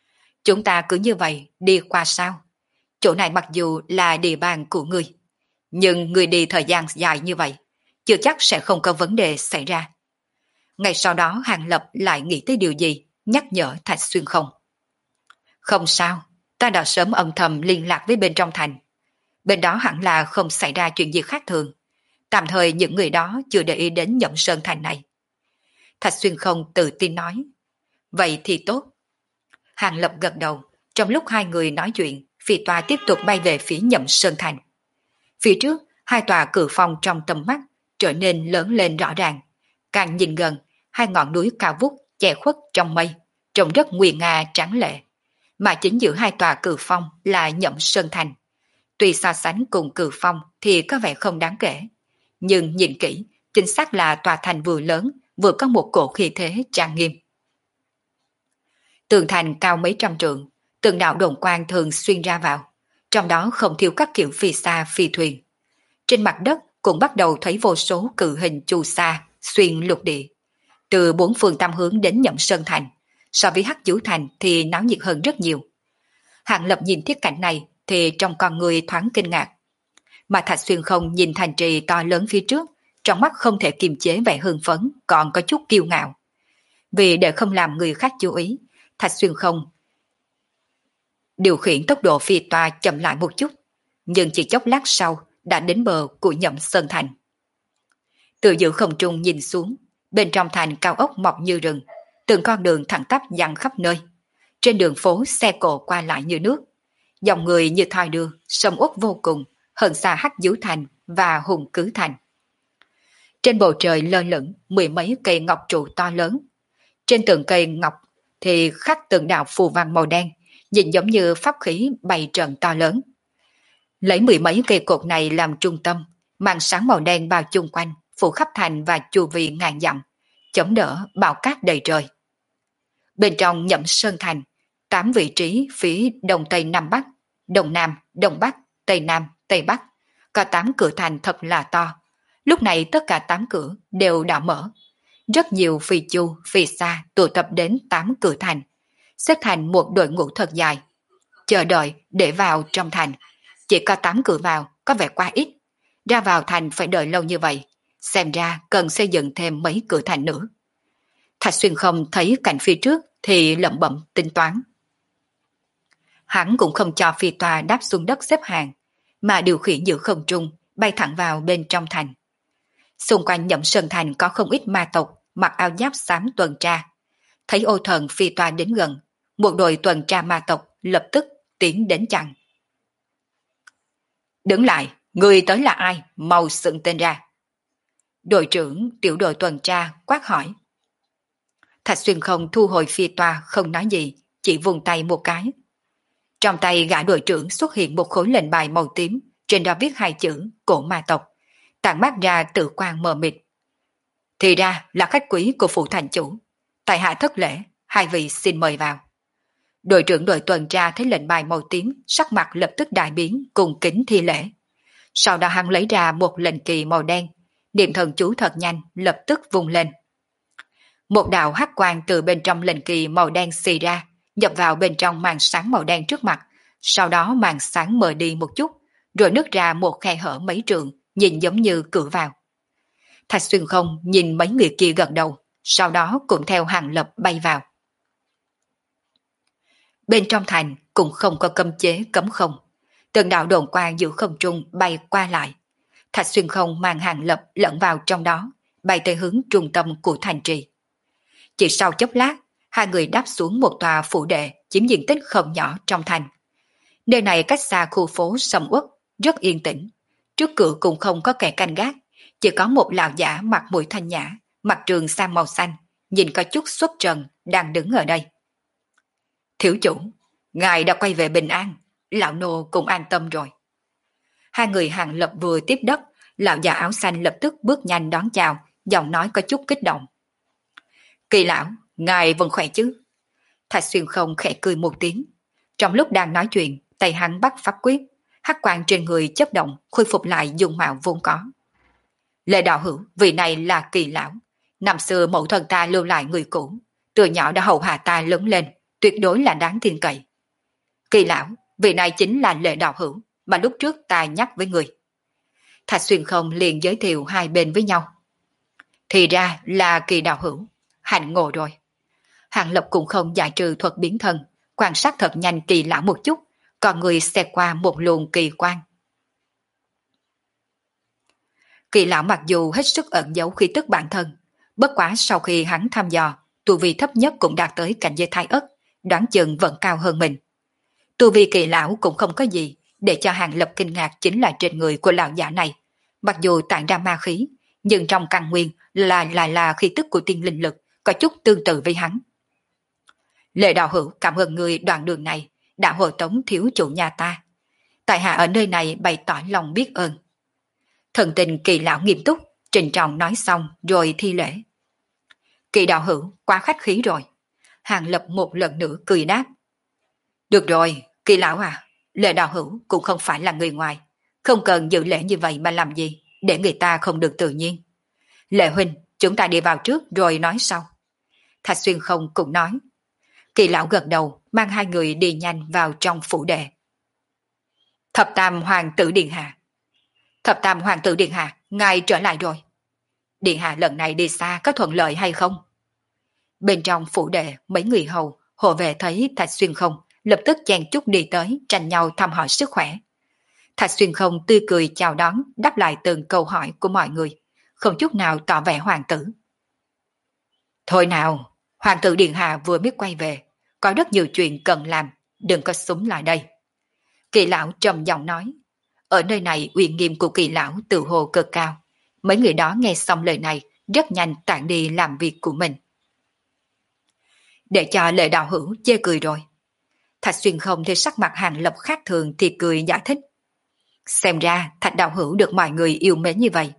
Chúng ta cứ như vậy đi qua sao? Chỗ này mặc dù là địa bàn của ngươi, Nhưng người đi thời gian dài như vậy, chưa chắc sẽ không có vấn đề xảy ra. Ngày sau đó Hàng Lập lại nghĩ tới điều gì, nhắc nhở Thạch Xuyên Không. Không sao, ta đã sớm âm thầm liên lạc với bên trong thành. Bên đó hẳn là không xảy ra chuyện gì khác thường. Tạm thời những người đó chưa để ý đến Nhậm Sơn Thành này. Thạch Xuyên Không tự tin nói. Vậy thì tốt. Hàng Lập gật đầu. Trong lúc hai người nói chuyện, phi toa tiếp tục bay về phía Nhậm Sơn Thành. Phía trước, hai tòa cự phong trong tầm mắt trở nên lớn lên rõ ràng. Càng nhìn gần, hai ngọn núi cao vút che khuất trong mây, trông rất nguy nga tráng lệ. Mà chính giữa hai tòa cự phong là Nhậm Sơn Thành. Tuy so sánh cùng cự phong thì có vẻ không đáng kể, nhưng nhìn kỹ, chính xác là tòa thành vừa lớn, vừa có một cổ khí thế trang nghiêm. Tường thành cao mấy trăm trượng, từng đạo đồn quang thường xuyên ra vào, trong đó không thiếu các kiểu phi xa phi thuyền. Trên mặt đất cũng bắt đầu thấy vô số cự hình chu sa xuyên lục địa, từ bốn phương tám hướng đến Nhậm Sơn Thành, so với Hắc Vũ Thành thì náo nhiệt hơn rất nhiều. Hàng Lập nhìn thiết cảnh này thì trong con người thoáng kinh ngạc. Mà Thạch Xuyên Không nhìn thành trì to lớn phía trước, trong mắt không thể kiềm chế vẻ hưng phấn, còn có chút kiêu ngạo. Vì để không làm người khác chú ý, Thạch Xuyên Không điều khiển tốc độ phi toa chậm lại một chút, nhưng chỉ chốc lát sau đã đến bờ của Nhậm Sơn Thành. Từ giữa không trung nhìn xuống, bên trong thành cao ốc mọc như rừng, từng con đường thẳng tắp dang khắp nơi. Trên đường phố xe cộ qua lại như nước, dòng người như thoi đưa, sầm uất vô cùng, hơn xa Hắc Vũ Thành và Hùng Cứ Thành. Trên bầu trời lơ lửng mười mấy cây ngọc trụ to lớn. Trên từng cây ngọc thì khắc từng đạo phù văn màu đen, nhìn giống như pháp khí bày trận to lớn. Lấy mười mấy cây cột này làm trung tâm, màn sáng màu đen bao chung quanh, phủ khắp thành và chu vi ngàn dặm, chống đỡ bão cát đầy trời. Bên trong Nhậm Sơn Thành, 8 vị trí phía đông tây nam bắc, đông nam, đông bắc, tây nam, tây bắc, có 8 cửa thành thật là to. Lúc này tất cả 8 cửa đều đã mở. Rất nhiều phi chu, phi xa tụ tập đến 8 cửa thành, xếp thành một đội ngũ thật dài, chờ đợi để vào trong thành. Chỉ có 8 cửa vào, có vẻ quá ít. Ra vào thành phải đợi lâu như vậy, xem ra cần xây dựng thêm mấy cửa thành nữa. Thạch Xuyên Không thấy cảnh phía trước thì lẩm bẩm tính toán. Hắn cũng không cho phi toa đáp xuống đất xếp hàng, mà điều khiển giữa không trung bay thẳng vào bên trong thành. Xung quanh Nhậm Sơn Thành có không ít ma tộc mặc áo giáp xám tuần tra. Thấy ô thần phi toa đến gần, một đội tuần tra ma tộc lập tức tiến đến chặn. Đứng lại, người tới là ai? Mau xưng tên ra. Đội trưởng tiểu đội tuần tra quát hỏi. Thạch Xuyên Không thu hồi phi toa không nói gì, chỉ vùng tay một cái. Trong tay gã đội trưởng xuất hiện một khối lệnh bài màu tím, trên đó viết hai chữ cổ ma tộc, tản mát ra tự quang mờ mịt. Thì ra là khách quý của phủ thành chủ. Tại hạ thất lễ, hai vị xin mời vào. Đội trưởng đội tuần tra thấy lệnh bài màu tím, sắc mặt lập tức đại biến, cùng kính thi lễ. Sau đó hắn lấy ra một lệnh kỳ màu đen, niệm thần chú thật nhanh, lập tức vung lên. Một đạo hắc quang từ bên trong lệnh kỳ màu đen xì ra, nhập vào bên trong màn sáng màu đen trước mặt, sau đó màn sáng mờ đi một chút, rồi nứt ra một khe hở mấy trượng, nhìn giống như cửa vào. Thạch Xuyên Không nhìn mấy người kia gật đầu, sau đó cũng theo Hàng Lập bay vào. Bên trong thành cũng không có cấm chế cấm không, từng đạo đồn quang giữa không trung bay qua lại. Thạch Xuyên Không mang Hàng Lập lẫn vào trong đó, bay tới hướng trung tâm của thành trì. Chỉ sau chốc lát, hai người đáp xuống một tòa phủ đệ chiếm diện tích không nhỏ trong thành. Nơi này cách xa khu phố sầm uất, rất yên tĩnh. Trước cửa cũng không có kẻ canh gác, chỉ có một lão giả mặt mũi thanh nhã, mặc trường sam màu xanh, nhìn có chút xuất trần, đang đứng ở đây. Thiếu chủ, ngài đã quay về bình an, lão nô cũng an tâm rồi. Hai người Hàng Lập vừa tiếp đất, lão già áo xanh lập tức bước nhanh đón chào, giọng nói có chút kích động. Kỳ lão, ngài vẫn khỏe chứ? Thạch Xuyên Không khẽ cười một tiếng. Trong lúc đang nói chuyện, tay hắn bắt pháp quyết, hắc quang trên người chớp động, khôi phục lại dung mạo vốn có. Lệ đạo hữu, vị này là Kỳ lão. Năm xưa mẫu thân ta lưu lại người cũ, từ nhỏ đã hầu hạ ta lớn lên, tuyệt đối là đáng tin cậy. Kỳ lão, vị này chính là Lệ đạo hữu mà lúc trước ta nhắc với người. Thạch Xuyên Không liền giới thiệu hai bên với nhau. Thì ra là Kỳ đạo hữu, hạnh ngộ rồi. Hàng Lập cũng không giải trừ thuật biến thân, quan sát thật nhanh Kỳ lão một chút, còn người xẹt qua một luồng kỳ quan. Kỳ lão mặc dù hết sức ẩn giấu khí tức bản thân, bất quá sau khi hắn thăm dò, tu vi thấp nhất cũng đạt tới cảnh giới thái ất, đoán chừng vẫn cao hơn mình. Tu vi Kỳ lão cũng không có gì, để cho Hàng Lập kinh ngạc chính là trên người của lão giả này. Mặc dù tản ra ma khí, nhưng trong căn nguyên lại là khí tức của tiên linh lực, có chút tương tự với hắn. Lệ đạo hữu cảm ơn người đoạn đường này, đã hộ tống thiếu chủ nhà ta. Tại hạ ở nơi này bày tỏ lòng biết ơn. Thần tình Kỳ lão nghiêm túc, trịnh trọng nói xong rồi thi lễ. Kỳ đạo hữu quá khách khí rồi. Hàng Lập một lần nữa cười đáp. Được rồi, Kỳ lão à, Lệ đạo hữu cũng không phải là người ngoài, không cần giữ lễ như vậy mà làm gì, để người ta không được tự nhiên. Lệ huynh, chúng ta đi vào trước rồi nói sau. Thạch Xuyên Không cũng nói. Kỳ lão gật đầu, mang hai người đi nhanh vào trong phủ đệ. Thập Tam Hoàng tử Điện Hạ. Thập Tam Hoàng tử Điện Hạ, ngài trở lại rồi. Điện Hạ lần này đi xa có thuận lợi hay không? Bên trong phủ đệ, mấy người hầu, hộ vệ thấy Thạch Xuyên Không, lập tức chen chúc đi tới, tranh nhau thăm hỏi sức khỏe. Thạch Xuyên Không tươi cười chào đón, đáp lại từng câu hỏi của mọi người, không chút nào tỏ vẻ hoàng tử. Thôi nào, Hoàng tử Điện Hạ vừa biết quay về, có rất nhiều chuyện cần làm, đừng có súng lại đây. Kỳ lão trầm giọng nói. Ở nơi này uy nghiêm của Kỳ lão tự hồ cực cao. Mấy người đó nghe xong lời này, rất nhanh tản đi làm việc của mình. Để cho Lệ đạo hữu chê cười rồi. Thạch Xuyên Không thấy sắc mặt Hàng Lập khác thường thì cười giải thích. Xem ra Thạch đạo hữu được mọi người yêu mến như vậy.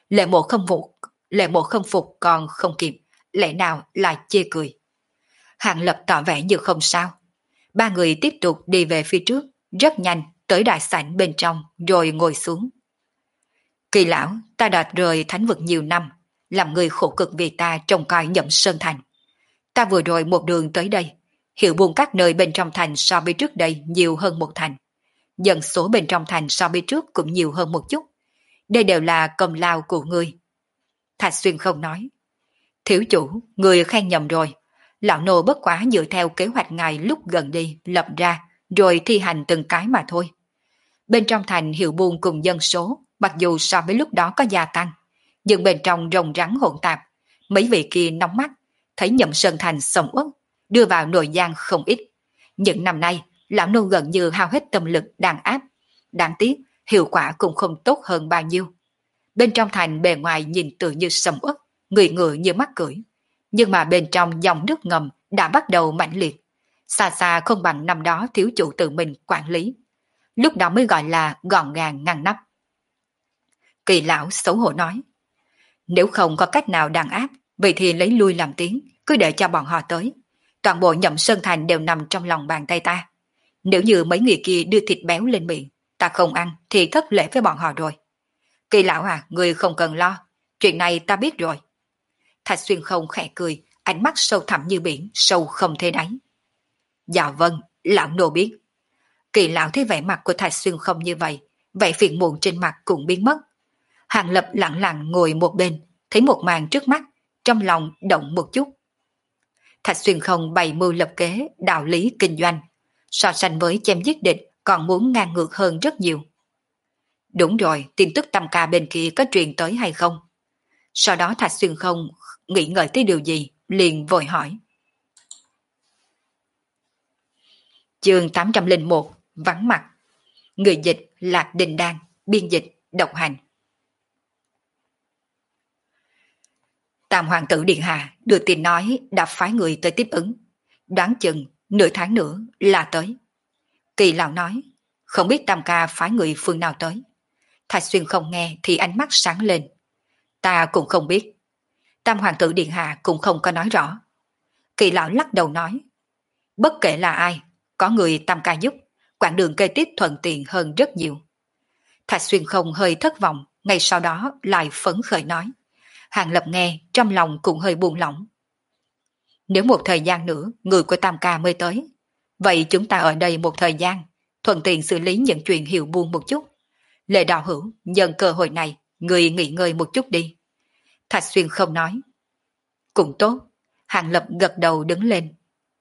Lệ mộ không phục còn không kịp, lẽ nào lại chê cười. Hàng Lập tỏ vẻ như không sao. Ba người tiếp tục đi về phía trước, rất nhanh tới đại sảnh bên trong rồi ngồi xuống. Kỳ lão, ta đã rời thánh vực nhiều năm, làm người khổ cực vì ta trông coi Nhậm Sơn Thành. Ta vừa rồi một đường tới đây, hiệu buôn các nơi bên trong thành so với trước đây nhiều hơn một thành. Dân số bên trong thành so với trước cũng nhiều hơn một chút. Đây đều là công lao của ngươi. Thạch Xuyên Không nói. Thiếu chủ, người khen nhầm rồi. Lão nô bất quá dựa theo kế hoạch ngài lúc gần đi lập ra, rồi thi hành từng cái mà thôi. Bên trong thành hiệu buôn cùng dân số, mặc dù so với lúc đó có gia tăng, nhưng bên trong rồng rắn hỗn tạp, mấy vị kia nóng mắt, thấy Nhậm Sơn Thành sầm uất, đưa vào nội gian không ít. Những năm nay, lão nô gần như hao hết tâm lực đàn áp. Đáng tiếc, hiệu quả cũng không tốt hơn bao nhiêu. Bên trong thành bề ngoài nhìn tự như sầm uất, người ngựa như mắc cưỡi. Nhưng mà bên trong dòng nước ngầm đã bắt đầu mãnh liệt. Xa xa không bằng năm đó thiếu chủ tự mình quản lý. Lúc đó mới gọi là gọn gàng ngăn nắp. Kỳ lão xấu hổ nói. Nếu không có cách nào đàn áp, vậy thì lấy lui làm tiếng, cứ để cho bọn họ tới. Toàn bộ Nhậm Sơn Thành đều nằm trong lòng bàn tay ta. Nếu như mấy người kia đưa thịt béo lên miệng, ta không ăn thì thất lễ với bọn họ rồi. Kỳ lão à, người không cần lo, chuyện này ta biết rồi. Thạch Xuyên Không khẽ cười, ánh mắt sâu thẳm như biển, sâu không thể đáy. Dạ vâng, lão nô biết. Kỳ lão thấy vẻ mặt của Thạch Xuyên Không như vậy, vẻ phiền muộn trên mặt cũng biến mất. Hàng Lập lặng lặng ngồi một bên, thấy một màn trước mắt, trong lòng động một chút. Thạch Xuyên Không bày mưu lập kế, đạo lý kinh doanh, so sánh với chém giết địch còn muốn ngang ngược hơn rất nhiều. Đúng rồi, tin tức Tam Ca bên kia có truyền tới hay không? Sau đó Thạch Xuyên Không nghĩ ngợi tới điều gì, liền vội hỏi. Chương 801, vắng mặt. Người dịch Lạc Đình Đan, biên dịch Độc Hành. Tam Hoàng tử Điện Hạ đưa tin nói đã phái người tới tiếp ứng. Đoán chừng nửa tháng nữa là tới. Kỳ lão nói, không biết Tam Ca phái người phương nào tới. Thạch Xuyên Không nghe thì ánh mắt sáng lên. Ta cũng không biết. Tam Hoàng tử Điện Hạ cũng không có nói rõ. Kỳ lão lắc đầu nói, bất kể là ai, có người Tam Ca giúp, quãng đường kế tiếp thuận tiện hơn rất nhiều. Thạch Xuyên Không hơi thất vọng, ngay sau đó lại phấn khởi nói. Hàng Lập nghe, trong lòng cũng hơi buông lỏng. Nếu một thời gian nữa, người của Tam Ca mới tới, vậy chúng ta ở đây một thời gian, thuận tiện xử lý những chuyện hiệu buôn một chút. Lệ đạo hữu, nhân cơ hội này, người nghỉ ngơi một chút đi. Thạch Xuyên không nói. Cũng tốt. Hàng Lập gật đầu đứng lên.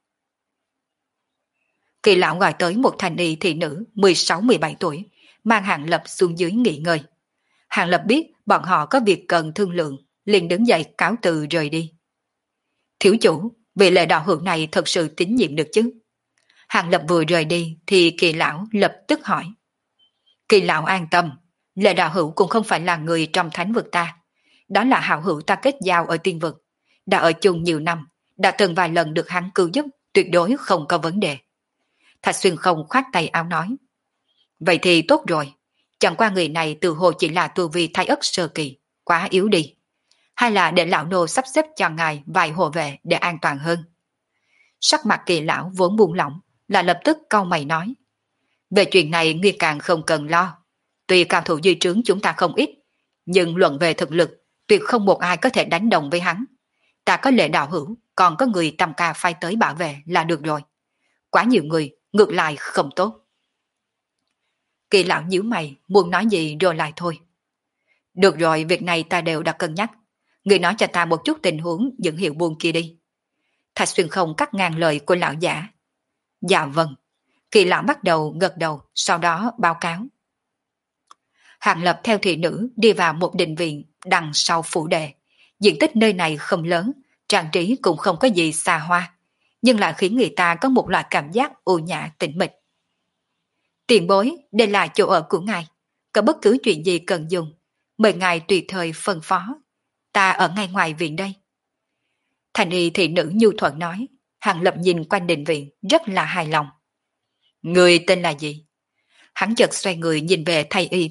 Kỳ lão gọi tới một thanh y thị nữ 16-17 tuổi, mang Hàng Lập xuống dưới nghỉ ngơi. Hàng Lập biết bọn họ có việc cần thương lượng, liền đứng dậy cáo từ rời đi. Thiếu chủ, vị Lệ đạo hữu này thật sự tín nhiệm được chứ? Hàng Lập vừa rời đi thì Kỳ lão lập tức hỏi. Kỳ lão an tâm, Lệ đạo hữu cũng không phải là người trong thánh vực ta. Đó là hảo hữu ta kết giao ở tiên vực. Đã ở chung nhiều năm, đã từng vài lần được hắn cứu giúp, tuyệt đối không có vấn đề. Thạch Xuyên không khoát tay áo nói. Vậy thì tốt rồi, chẳng qua người này từ hồ chỉ là tu vi thái ất sơ kỳ, quá yếu đi. Hay là để lão nô sắp xếp cho ngài vài hộ vệ để an toàn hơn. Sắc mặt Kỳ lão vốn buông lỏng, là lập tức cau mày nói. Về chuyện này ngươi càng không cần lo. Tuy cao thủ dưới trướng chúng ta không ít, nhưng luận về thực lực, tuyệt không một ai có thể đánh đồng với hắn. Ta có Lệ đạo hữu, còn có người tầm ca phái tới bảo vệ là được rồi. Quá nhiều người, ngược lại không tốt. Kỳ lão nhíu mày, muốn nói gì rồi lại thôi. Được rồi, việc này ta đều đã cân nhắc. Người nói cho ta một chút tình huống những hiệu buôn kia đi. Thạch Xuyên không cắt ngang lời của lão giả. Dạ vâng. Kỳ lão bắt đầu gật đầu, sau đó báo cáo. Hàng Lập theo thị nữ đi vào một đình viện đằng sau phủ đệ. Diện tích nơi này không lớn, trang trí cũng không có gì xa hoa, nhưng lại khiến người ta có một loại cảm giác u nhã tĩnh mịch. Tiền bối, đây là chỗ ở của ngài. Có bất cứ chuyện gì cần dùng, mời ngài tùy thời phân phó. Ta ở ngay ngoài viện đây. Thành y thị nữ nhu thuận nói. Hàng Lập nhìn quanh đình viện rất là hài lòng. Người tên là gì? Hắn chợt xoay người nhìn về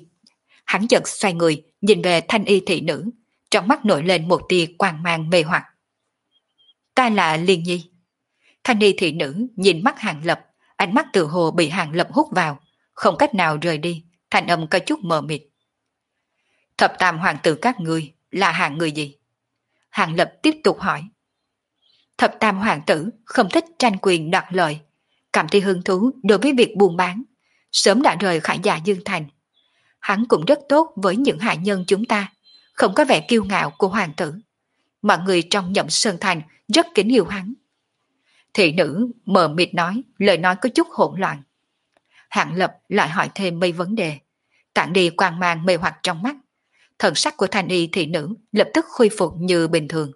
thanh y thị nữ, trong mắt nổi lên một tia quang mang mê hoặc. Ta là Liên Nhi. Thanh y thị nữ nhìn mắt Hàng Lập, ánh mắt tự hồ bị Hàng Lập hút vào, không cách nào rời đi, thanh âm có chút mờ mịt. Thập tam hoàng tử các ngươi là hạng người gì? Hàng Lập tiếp tục hỏi. Thập tam hoàng tử không thích tranh quyền đoạt lợi, cảm thấy hứng thú đối với việc buôn bán, sớm đã rời khỏi Dạ Dương Thành. Hắn cũng rất tốt với những hạ nhân chúng ta, không có vẻ kiêu ngạo của hoàng tử. Mọi người trong Nhậm Sơn Thành rất kính yêu hắn. Thị nữ mờ mịt nói, lời nói có chút hỗn loạn. Hạng Lập lại hỏi thêm mấy vấn đề, tản đi quang mang mê hoặc trong mắt. Thần sắc của thanh y thị nữ lập tức khôi phục như bình thường.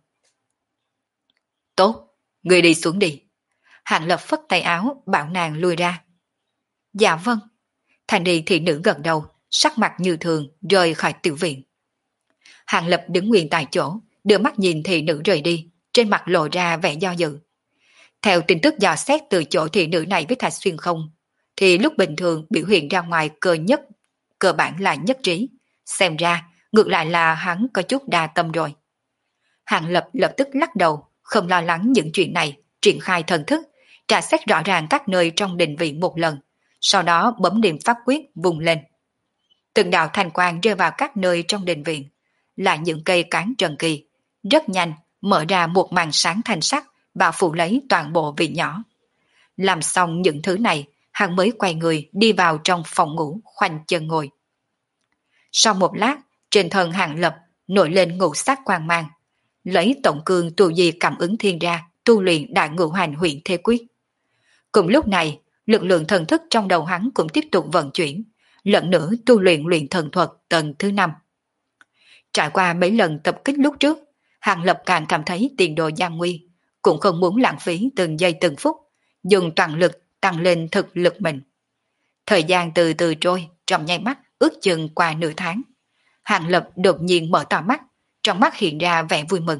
Tốt, người đi xuống đi. Hạng Lập phất tay áo bảo nàng lui ra. Dạ vâng. Thanh y thị nữ gật đầu, sắc mặt như thường rời khỏi tiểu viện. Hạng Lập đứng nguyên tại chỗ, đưa mắt nhìn thị nữ rời đi, trên mặt lộ ra vẻ do dự. Theo tin tức dò xét từ chỗ thị nữ này với Thạch Xuyên không, thì lúc bình thường biểu hiện ra ngoài cơ bản là nhất trí. Xem ra, ngược lại là hắn có chút đa tâm rồi. Hàng Lập lập tức lắc đầu, không lo lắng những chuyện này, triển khai thần thức, tra xét rõ ràng các nơi trong đình viện một lần, sau đó bấm niệm pháp quyết vùng lên. Từng đạo thanh quang rơi vào các nơi trong đình viện, là những cây cán trần kỳ, rất nhanh mở ra một màn sáng thanh sắc bao phủ lấy toàn bộ viện nhỏ. Làm xong những thứ này, hắn mới quay người đi vào trong phòng ngủ khoanh chân ngồi. Sau một lát, trên thân Hàng Lập nổi lên ngũ sắc quang mang, lấy tổng cương tu di cảm ứng thiên ra, tu luyện đại ngũ hành huyện thế quyết. Cùng lúc này, lực lượng thần thức trong đầu hắn cũng tiếp tục vận chuyển, lần nữa tu luyện luyện thần thuật tầng thứ 5. Trải qua mấy lần tập kích lúc trước, Hàng Lập càng cảm thấy tiền đồ gian nguy, cũng không muốn lãng phí từng giây từng phút, dùng toàn lực tăng lên thực lực mình. Thời gian từ từ trôi, trong nháy mắt ước chừng qua nửa tháng. Hàng Lập đột nhiên mở to mắt, trong mắt hiện ra vẻ vui mừng.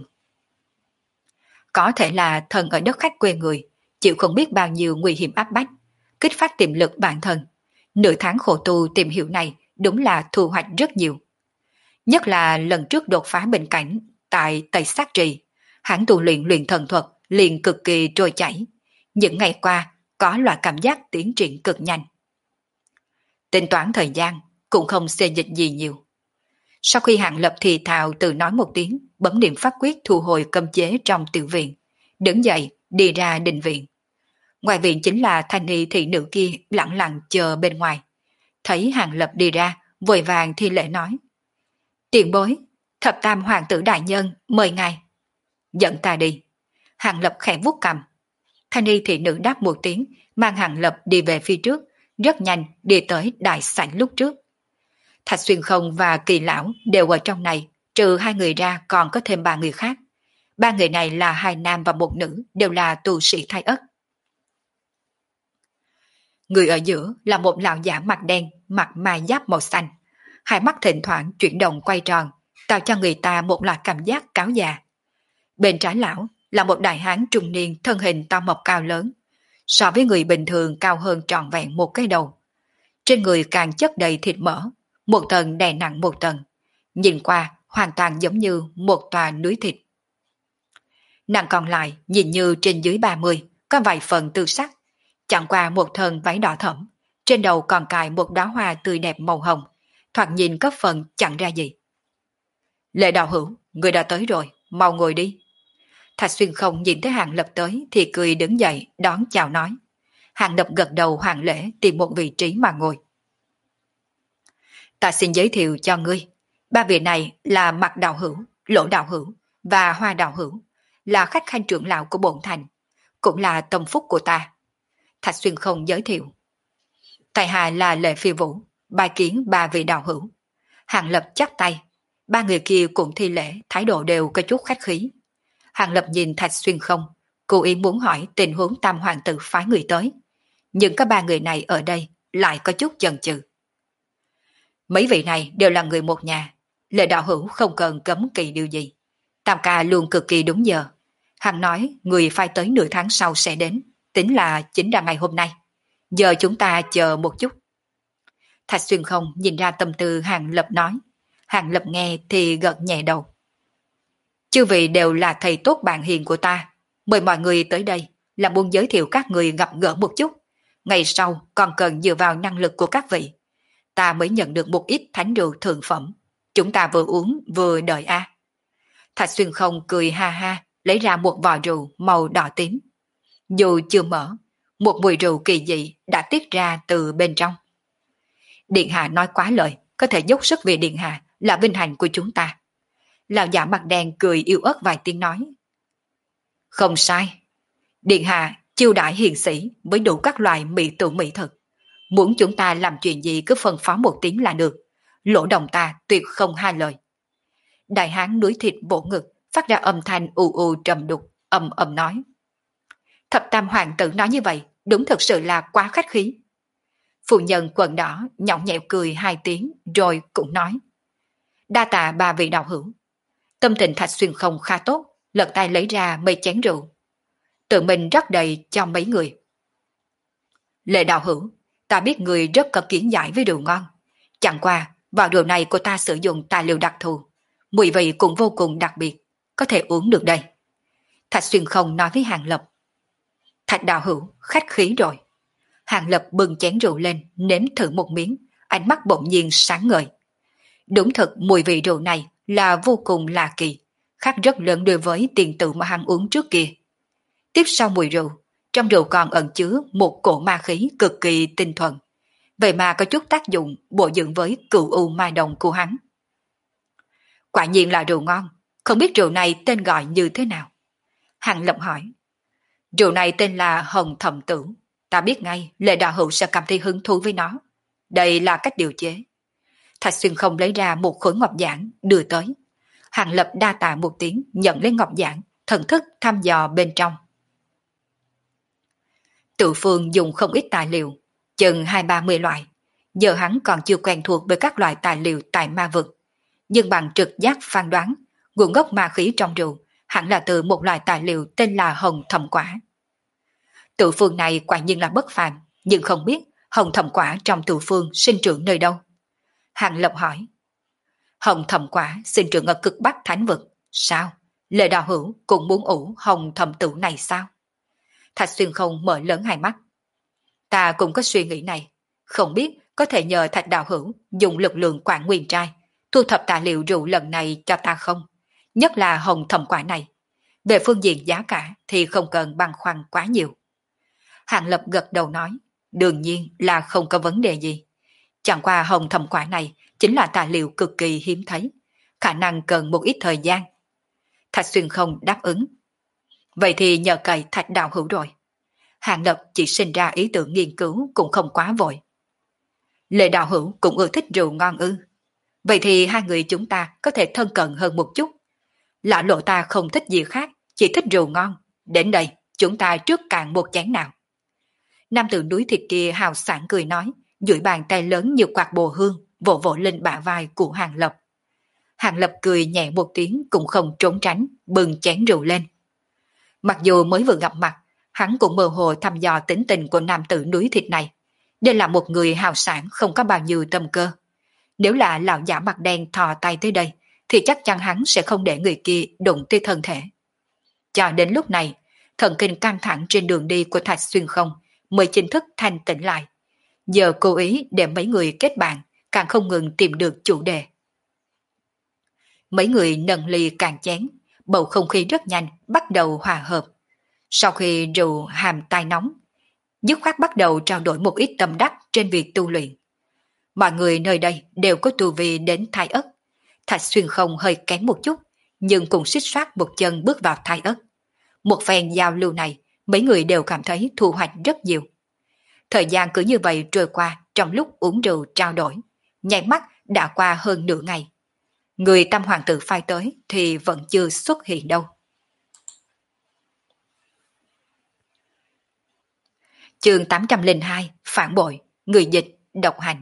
Có thể là thần ở đất khách quê người, chịu không biết bao nhiêu nguy hiểm áp bách, kích phát tiềm lực bản thân. Nửa tháng khổ tu tìm hiểu này đúng là thu hoạch rất nhiều. Nhất là lần trước đột phá bình cảnh tại Tây Sát Trì, hắn tu luyện luyện thần thuật liền cực kỳ trôi chảy. Những ngày qua có loại cảm giác tiến triển cực nhanh. Tính toán thời gian cũng không xê dịch gì nhiều. Sau khi Hàng Lập thì thào tự nói một tiếng, bấm niệm pháp quyết thu hồi cấm chế trong tiểu viện, đứng dậy đi ra đình viện. Ngoài viện chính là thanh y thị nữ kia lặng lặng chờ bên ngoài. Thấy Hàng Lập đi ra, vội vàng thi lễ nói. Tiền bối, thập tam hoàng tử đại nhân, mời ngài. Dẫn ta đi. Hàng Lập khẽ vuốt cằm. Thanh y thị nữ đáp một tiếng, mang Hàng Lập đi về phía trước, rất nhanh đi tới đại sảnh lúc trước. Thạch Xuyên Không và Kỳ Lão đều ở trong này, trừ hai người ra còn có thêm ba người khác. Ba người này là hai nam và một nữ, đều là tu sĩ Thái Ất. Người ở giữa là một lão giả mặt đen, mặc mai giáp màu xanh. Hai mắt thỉnh thoảng chuyển động quay tròn, tạo cho người ta một loại cảm giác cáo già. Bên trái lão là một đại hán trung niên thân hình to mập cao lớn, so với người bình thường cao hơn trọn vẹn một cái đầu. Trên người càng chất đầy thịt mỡ, một tầng đè nặng một tầng, nhìn qua hoàn toàn giống như một tòa núi thịt. Nàng còn lại nhìn như trên dưới 30, có vài phần tư sắc, chẳng qua một thân váy đỏ thẫm, trên đầu còn cài một đóa hoa tươi đẹp màu hồng, thoạt nhìn có phần chẳng ra gì. Lệ Đạo Hữu, người đã tới rồi, mau ngồi đi. Thạch Xuyên Không nhìn thấy Hàng Lập tới thì cười đứng dậy đón chào nói. Hàng Lập gật đầu hoàn lễ tìm một vị trí mà ngồi. Ta xin giới thiệu cho ngươi, ba vị này là Mạc Đạo Hữu, Lỗ Đạo Hữu và Hoa Đạo Hữu, là khách khanh trưởng lão của bổn thành, cũng là tâm phúc của ta. Thạch Xuyên Không giới thiệu. Tại hạ là Lệ Phi Vũ, bài kiến ba vị đạo hữu. Hàng Lập chắp tay, ba người kia cũng thi lễ, thái độ đều có chút khách khí. Hàng Lập nhìn Thạch Xuyên Không, cố ý muốn hỏi tình huống tam hoàng tử phái người tới. Nhưng có ba người này ở đây lại có chút chần chừ. Mấy vị này đều là người một nhà, Lệ Đạo Hữu không cần cấm kỳ điều gì. Tam ca luôn cực kỳ đúng giờ. Hắn nói người phải tới nửa tháng sau sẽ đến, tính là chính là ngày hôm nay. Giờ chúng ta chờ một chút. Thạch Xuyên Không nhìn ra tâm tư Hàng Lập nói. Hàng Lập nghe thì gật nhẹ đầu. Chư vị đều là thầy tốt bạn hiền của ta. Mời mọi người tới đây là muốn giới thiệu các người gặp gỡ một chút. Ngày sau còn cần dựa vào năng lực của các vị. Ta mới nhận được một ít thánh rượu thượng phẩm. Chúng ta vừa uống vừa đợi a. Thạch Xuyên Không cười ha ha, lấy ra một vò rượu màu đỏ tím. Dù chưa mở, một mùi rượu kỳ dị đã tiết ra từ bên trong. Điện hạ nói quá lời, có thể dốc sức vì điện hạ là vinh hạnh của chúng ta. Lão giả mặt đen cười yếu ớt vài tiếng nói. Không sai. Điện hạ chiêu đãi hiền sĩ với đủ các loại mỹ tử mỹ thực. Muốn chúng ta làm chuyện gì cứ phân phó một tiếng là được. Lỗ đồng ta tuyệt không hai lời. Đại hán núi thịt vỗ ngực, phát ra âm thanh u u trầm đục, ầm ầm nói. Thập tam hoàng tử nói như vậy, đúng thật sự là quá khách khí. Phụ nhân quần đỏ nhõng nhẽo cười hai tiếng rồi cũng nói. Đa tạ ba vị đạo hữu. Tâm tình Thạch Xuyên Không khá tốt, lật tay lấy ra mấy chén rượu. Tự mình rót đầy cho mấy người. Lệ đạo hữu, ta biết người rất có kiến giải với rượu ngon. Chẳng qua, vào rượu này của ta sử dụng tài liệu đặc thù. Mùi vị cũng vô cùng đặc biệt, có thể uống được đây. Thạch Xuyên Không nói với Hàng Lập. Thạch đạo hữu, khách khí rồi. Hàng Lập bưng chén rượu lên, nếm thử một miếng, ánh mắt bỗng nhiên sáng ngời. Đúng thật mùi vị rượu này là vô cùng lạ kỳ, khác rất lớn đối với tiền tự mà hắn uống trước kia. Tiếp sau mùi rượu, trong rượu còn ẩn chứa một cổ ma khí cực kỳ tinh thuần. Vậy mà có chút tác dụng bổ dưỡng với cửu u ma đồng của hắn. Quả nhiên là rượu ngon, không biết rượu này tên gọi như thế nào? Hàng Lập hỏi. Rượu này tên là Hồng Thẩm Tử. Ta biết ngay Lệ đạo hữu sẽ cảm thấy hứng thú với nó. Đây là cách điều chế. Thạch Xuyên Không lấy ra một khối ngọc giản đưa tới. Hàng Lập đa tạ một tiếng nhận lấy ngọc giản, thần thức thăm dò bên trong. Tự phương dùng không ít tài liệu, chừng 20-30 loại. Giờ hắn còn chưa quen thuộc với các loại tài liệu tại ma vực. Nhưng bằng trực giác phán đoán, nguồn gốc ma khí trong rượu hẳn là từ một loại tài liệu tên là hồng thầm quả. Tự phương này quả nhiên là bất phàm, nhưng không biết hồng thầm quả trong tự phương sinh trưởng nơi đâu. Hàng Lập hỏi. Hồng thầm quả sinh trưởng ở cực bắc thánh vực. Sao? Lệ đạo hữu cũng muốn ủ hồng thầm tử này sao? Thạch Xuyên Không mở lớn hai mắt. Ta cũng có suy nghĩ này. Không biết có thể nhờ Thạch đạo hữu dùng lực lượng quản nguyên trai thu thập tài liệu rượu lần này cho ta không? Nhất là hồng thầm quả này. Về phương diện giá cả thì không cần băn khoăn quá nhiều. Hàng Lập gật đầu nói. Đương nhiên là không có vấn đề gì. Chẳng qua hồng thầm quả này chính là tài liệu cực kỳ hiếm thấy, khả năng cần một ít thời gian. Thạch Xuyên không đáp ứng. Vậy thì nhờ cậy Thạch đạo hữu rồi. Hàng Lập chỉ sinh ra ý tưởng nghiên cứu cũng không quá vội. Lệ đạo hữu cũng ưa thích rượu ngon ư. Vậy thì hai người chúng ta có thể thân cận hơn một chút. Lão lộ ta không thích gì khác, chỉ thích rượu ngon. Đến đây, chúng ta trước cạn một chén nào. Nam tử núi thịt kia hào sảng cười nói, duỗi bàn tay lớn như quạt bồ hương, vỗ vỗ lên bả vai của Hàng Lập. Hàng Lập cười nhẹ một tiếng cũng không trốn tránh, bừng chén rượu lên. Mặc dù mới vừa gặp mặt, hắn cũng mơ hồ thăm dò tính tình của nam tử núi thịt này. Đây là một người hào sảng không có bao nhiêu tâm cơ. Nếu là lão giả mặt đen thò tay tới đây, thì chắc chắn hắn sẽ không để người kia đụng tới thân thể. Cho đến lúc này, thần kinh căng thẳng trên đường đi của Thạch Xuyên không mới chính thức thanh tĩnh lại. Giờ cố ý để mấy người kết bạn, càng không ngừng tìm được chủ đề. Mấy người nâng ly càng chén, bầu không khí rất nhanh bắt đầu hòa hợp. Sau khi rượu hàm tai nóng, dứt khoát bắt đầu trao đổi một ít tâm đắc trên việc tu luyện. Mọi người nơi đây đều có tu vi đến Thái Ất. Thạch Xuyên không hơi kém một chút, nhưng cũng xích xoát một chân bước vào Thái Ất. Một phen giao lưu này, mấy người đều cảm thấy thu hoạch rất nhiều. Thời gian cứ như vậy trôi qua trong lúc uống rượu trao đổi, nháy mắt đã qua hơn nửa ngày. Người Tam Hoàng tử phái tới thì vẫn chưa xuất hiện đâu. Chương 802, phản bội, người dịch, độc hành.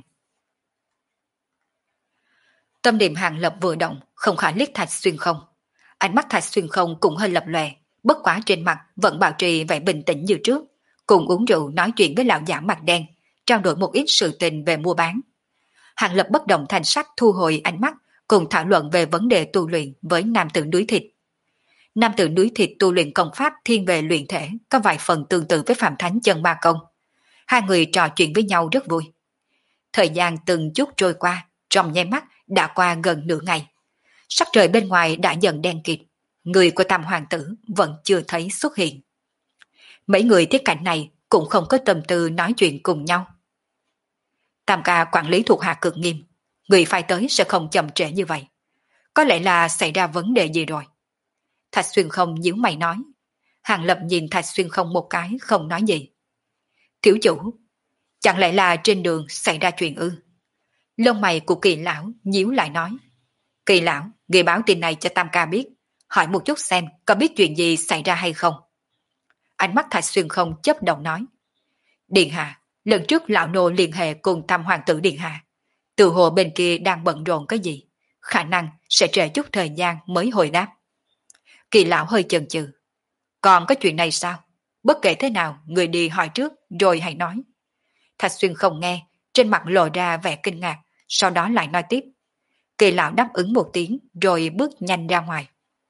Tâm niệm Hàng Lập vừa động, không khỏi liếc Thạch Xuyên không. Ánh mắt Thạch Xuyên không cũng hơi lập lòe, bất quá trên mặt vẫn bảo trì vẻ bình tĩnh như trước, cùng uống rượu nói chuyện với lão giả mặt đen, trao đổi một ít sự tình về mua bán. Hàng Lập bất động thanh sắc thu hồi ánh mắt, cùng thảo luận về vấn đề tu luyện với nam tử núi thịt. Nam tử núi thịt tu luyện công pháp thiên về luyện thể, có vài phần tương tự với Phạm Thánh chân ma công. Hai người trò chuyện với nhau rất vui. Thời gian từng chút trôi qua, trong nháy mắt đã qua gần nửa ngày. Sắc trời bên ngoài đã dần đen kịt, người của Tam Hoàng tử vẫn chưa thấy xuất hiện. Mấy người thiết cảnh này cũng không có tâm tư nói chuyện cùng nhau. Tam ca quản lý thuộc hạ cực nghiêm, người phải tới sẽ không chậm trễ như vậy. Có lẽ là xảy ra vấn đề gì rồi. Thạch Xuyên không nhíu mày nói. Hàng Lập nhìn Thạch Xuyên không một cái không nói gì. Thiếu chủ, chẳng lẽ là trên đường xảy ra chuyện ư? Lông mày của Kỳ lão nhíu lại nói. Kỳ lão, người báo tin này cho Tam ca biết, hỏi một chút xem có biết chuyện gì xảy ra hay không. Ánh mắt Thạch Xuyên không chấp động nói. Điện hạ, lần trước lão nô liên hệ cùng Tam Hoàng tử Điện hạ. Từ hồ bên kia đang bận rộn cái gì, khả năng sẽ trễ chút thời gian mới hồi đáp. Kỳ lão hơi chần chừ. Còn có chuyện này sao? Bất kể thế nào, người đi hỏi trước rồi hãy nói. Thạch Xuyên không nghe, trên mặt lộ ra vẻ kinh ngạc, sau đó lại nói tiếp. Kỳ lão đáp ứng một tiếng rồi bước nhanh ra ngoài.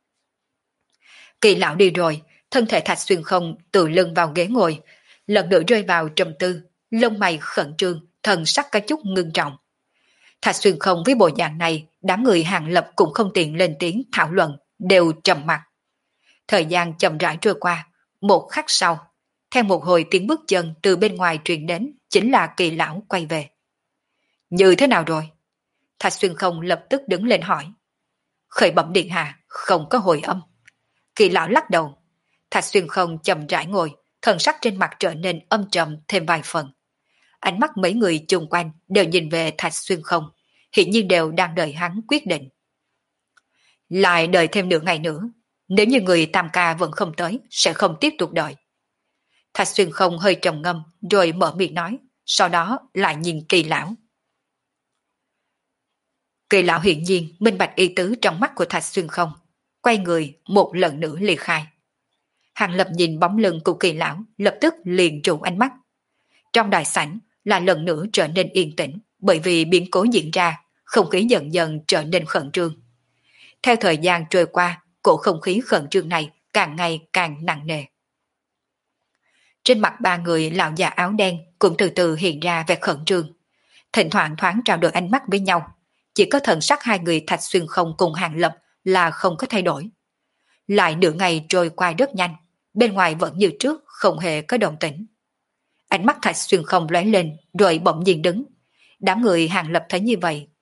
Kỳ lão đi rồi, thân thể Thạch Xuyên không tự lưng vào ghế ngồi, lần nữa rơi vào trầm tư, lông mày khẩn trương, thần sắc có chút ngưng trọng. Thạch Xuyên không với bộ dạng này, đám người Hàng Lập cũng không tiện lên tiếng thảo luận, đều trầm mặc. Thời gian chậm rãi trôi qua, một khắc sau, theo một hồi tiếng bước chân từ bên ngoài truyền đến, chính là Kỳ lão quay về. Như thế nào rồi? Thạch Xuyên không lập tức đứng lên hỏi. Khởi bẩm điện hạ, không có hồi âm. Kỳ lão lắc đầu. Thạch Xuyên không chậm rãi ngồi, thần sắc trên mặt trở nên âm trầm thêm vài phần. Ánh mắt mấy người chung quanh đều nhìn về Thạch Xuyên không, hiện nhiên đều đang đợi hắn quyết định. Lại đợi thêm nửa ngày nữa, nếu như người Tam ca vẫn không tới, sẽ không tiếp tục đợi. Thạch Xuyên không hơi trầm ngâm, rồi mở miệng nói, sau đó lại nhìn Kỳ lão. Kỳ lão hiển nhiên minh bạch ý tứ trong mắt của Thạch Xuyên không, quay người một lần nữa ly khai. Hàng Lập nhìn bóng lưng của Kỳ lão, lập tức liền trụ ánh mắt. Trong đại sảnh là lần nữa trở nên yên tĩnh, bởi vì biến cố diễn ra, không khí dần dần trở nên khẩn trương. Theo thời gian trôi qua, cổ không khí khẩn trương này càng ngày càng nặng nề. Trên mặt ba người lão già áo đen cũng từ từ hiện ra vẻ khẩn trương, thỉnh thoảng thoáng trao đổi ánh mắt với nhau. Chỉ có thần sắc hai người Thạch Xuyên không cùng Hàng Lập là không có thay đổi. Lại nửa ngày trôi qua rất nhanh, bên ngoài vẫn như trước, không hề có động tĩnh. Ánh mắt Thạch Xuyên không lóe lên, rồi bỗng nhiên đứng. Đám người Hàng Lập thấy như vậy,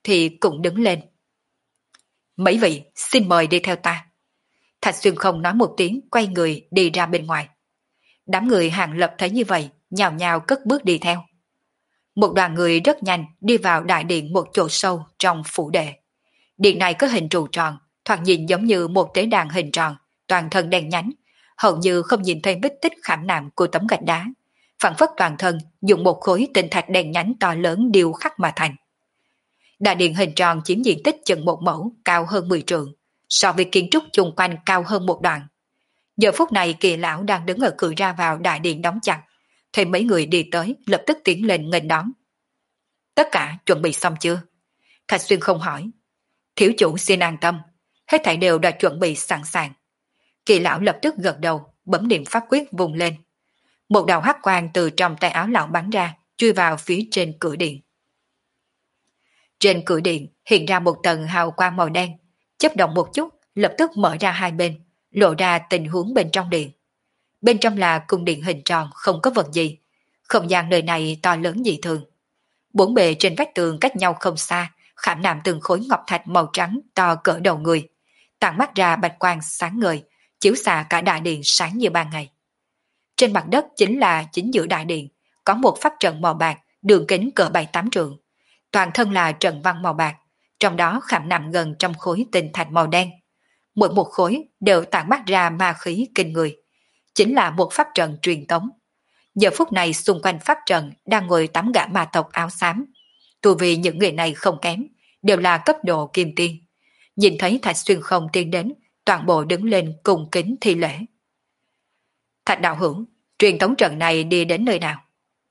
thì cũng đứng lên. Mấy vị xin mời đi theo ta. Thạch Xuyên không nói một tiếng, quay người đi ra bên ngoài. Đám người Hàng Lập thấy như vậy, nhào nhào cất bước đi theo. Một đoàn người rất nhanh đi vào đại điện một chỗ sâu trong phủ đệ. Điện này có hình trụ tròn, thoạt nhìn giống như một tế đàn hình tròn, toàn thân đen nhánh, hầu như không nhìn thấy vết tích khảm nạm của tấm gạch đá. Phản phất toàn thân dùng một khối tinh thạch đen nhánh to lớn điêu khắc mà thành. Đại điện hình tròn chiếm diện tích chừng một mẫu, cao hơn 10 trượng, so với kiến trúc chung quanh cao hơn một đoạn. Giờ phút này Kỳ lão đang đứng ở cửa ra vào đại điện đóng chặt, thấy mấy người đi tới, lập tức tiến lên nghênh đón. Tất cả chuẩn bị xong chưa? Thạch Xuyên không hỏi. Thiếu chủ xin an tâm, hết thảy đều đã chuẩn bị sẵn sàng. Kỳ lão lập tức gật đầu, bấm niệm pháp quyết vùng lên. Một đạo hắc quang từ trong tay áo lão bắn ra, chui vào phía trên cửa điện. Trên cửa điện hiện ra một tầng hào quang màu đen, chớp động một chút, lập tức mở ra hai bên, lộ ra tình huống bên trong điện. Bên trong là cung điện hình tròn, không có vật gì. Không gian nơi này to lớn dị thường. Bốn bề trên vách tường cách nhau không xa, khảm nạm từng khối ngọc thạch màu trắng to cỡ đầu người, tản mắt ra bạch quang sáng ngời, chiếu xạ cả đại điện sáng như ban ngày. Trên mặt đất chính giữa đại điện, có một pháp trận màu bạc, đường kính cỡ 7-8 trượng. Toàn thân là trận văn màu bạc, trong đó khảm nạm gần trăm khối tinh thạch màu đen. Mỗi một khối đều tản mắt ra ma khí kinh người. Chính là một pháp trận truyền tống. Giờ phút này xung quanh pháp trận đang ngồi 8 gã ma tộc áo xám. Tu vì những người này không kém, đều là cấp độ kim tiên. Nhìn thấy Thạch Xuyên không tiến đến, toàn bộ đứng lên cùng kính thi lễ. Thạch đạo hữu, truyền tống trận này đi đến nơi nào?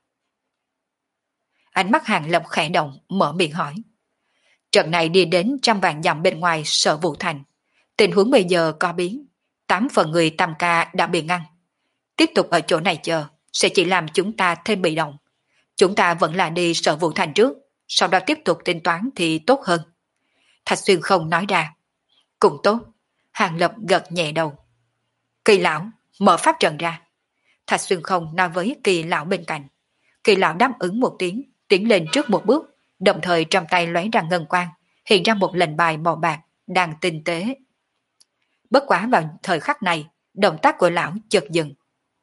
Ánh mắt Hàng Lập khẽ động, mở miệng hỏi. Trận này đi đến 100 vạn dặm bên ngoài Sở Vũ Thành. Tình huống bây giờ có biến, 8 phần người tam ca đã bị ngăn. Tiếp tục ở chỗ này chờ, sẽ chỉ làm chúng ta thêm bị động. Chúng ta vẫn là đi Sở Vũ Thành trước, sau đó tiếp tục tính toán thì tốt hơn. Thạch Xuyên không nói ra. Cũng tốt. Hàng Lập gật nhẹ đầu. Kỳ lão, mở pháp trận ra. Thạch Xuyên không nói với Kỳ lão bên cạnh. Kỳ lão đáp ứng một tiếng, tiến lên trước một bước, đồng thời trong tay lóe ra ngân quang, hiện ra một lệnh bài màu bạc, đang tinh tế. Bất quá vào thời khắc này, động tác của lão chợt dừng.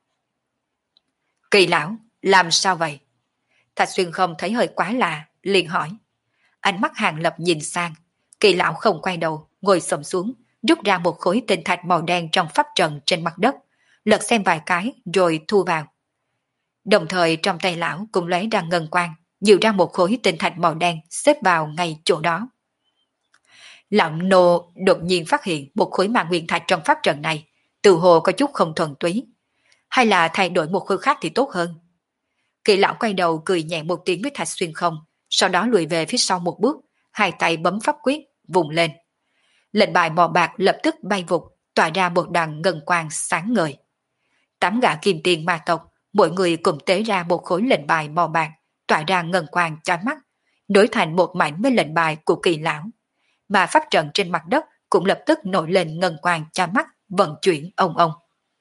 Kỳ lão, làm sao vậy? Thạch Xuyên không thấy hơi quá lạ, liền hỏi. Ánh mắt Hàng Lập nhìn sang, Kỳ lão không quay đầu, ngồi xổm xuống, rút ra một khối tinh thạch màu đen trong pháp trận trên mặt đất, lật xem vài cái rồi thu vào. Đồng thời trong tay lão cũng lóe ra ngân quang, dịu ra một khối tinh thạch màu đen xếp vào ngay chỗ đó. Lão nô đột nhiên phát hiện một khối ma nguyên thạch trong pháp trận này, từ hồ có chút không thuần túy. Hay là thay đổi một khối khác thì tốt hơn? Kỳ lão quay đầu cười nhẹ một tiếng với Thạch Xuyên không, sau đó lùi về phía sau một bước, hai tay bấm pháp quyết, vùng lên. Lệnh bài màu bạc lập tức bay vụt, tỏa ra một đoàn ngân quang sáng ngời. 8 gã kim tiền ma tộc, mỗi người cùng tế ra một khối lệnh bài màu bạc, tỏa ra ngân quang chói mắt, nối thành một mảnh với lệnh bài của Kỳ lão. Mà pháp trận trên mặt đất cũng lập tức nổi lên ngân quang chói mắt, vận chuyển ông ông.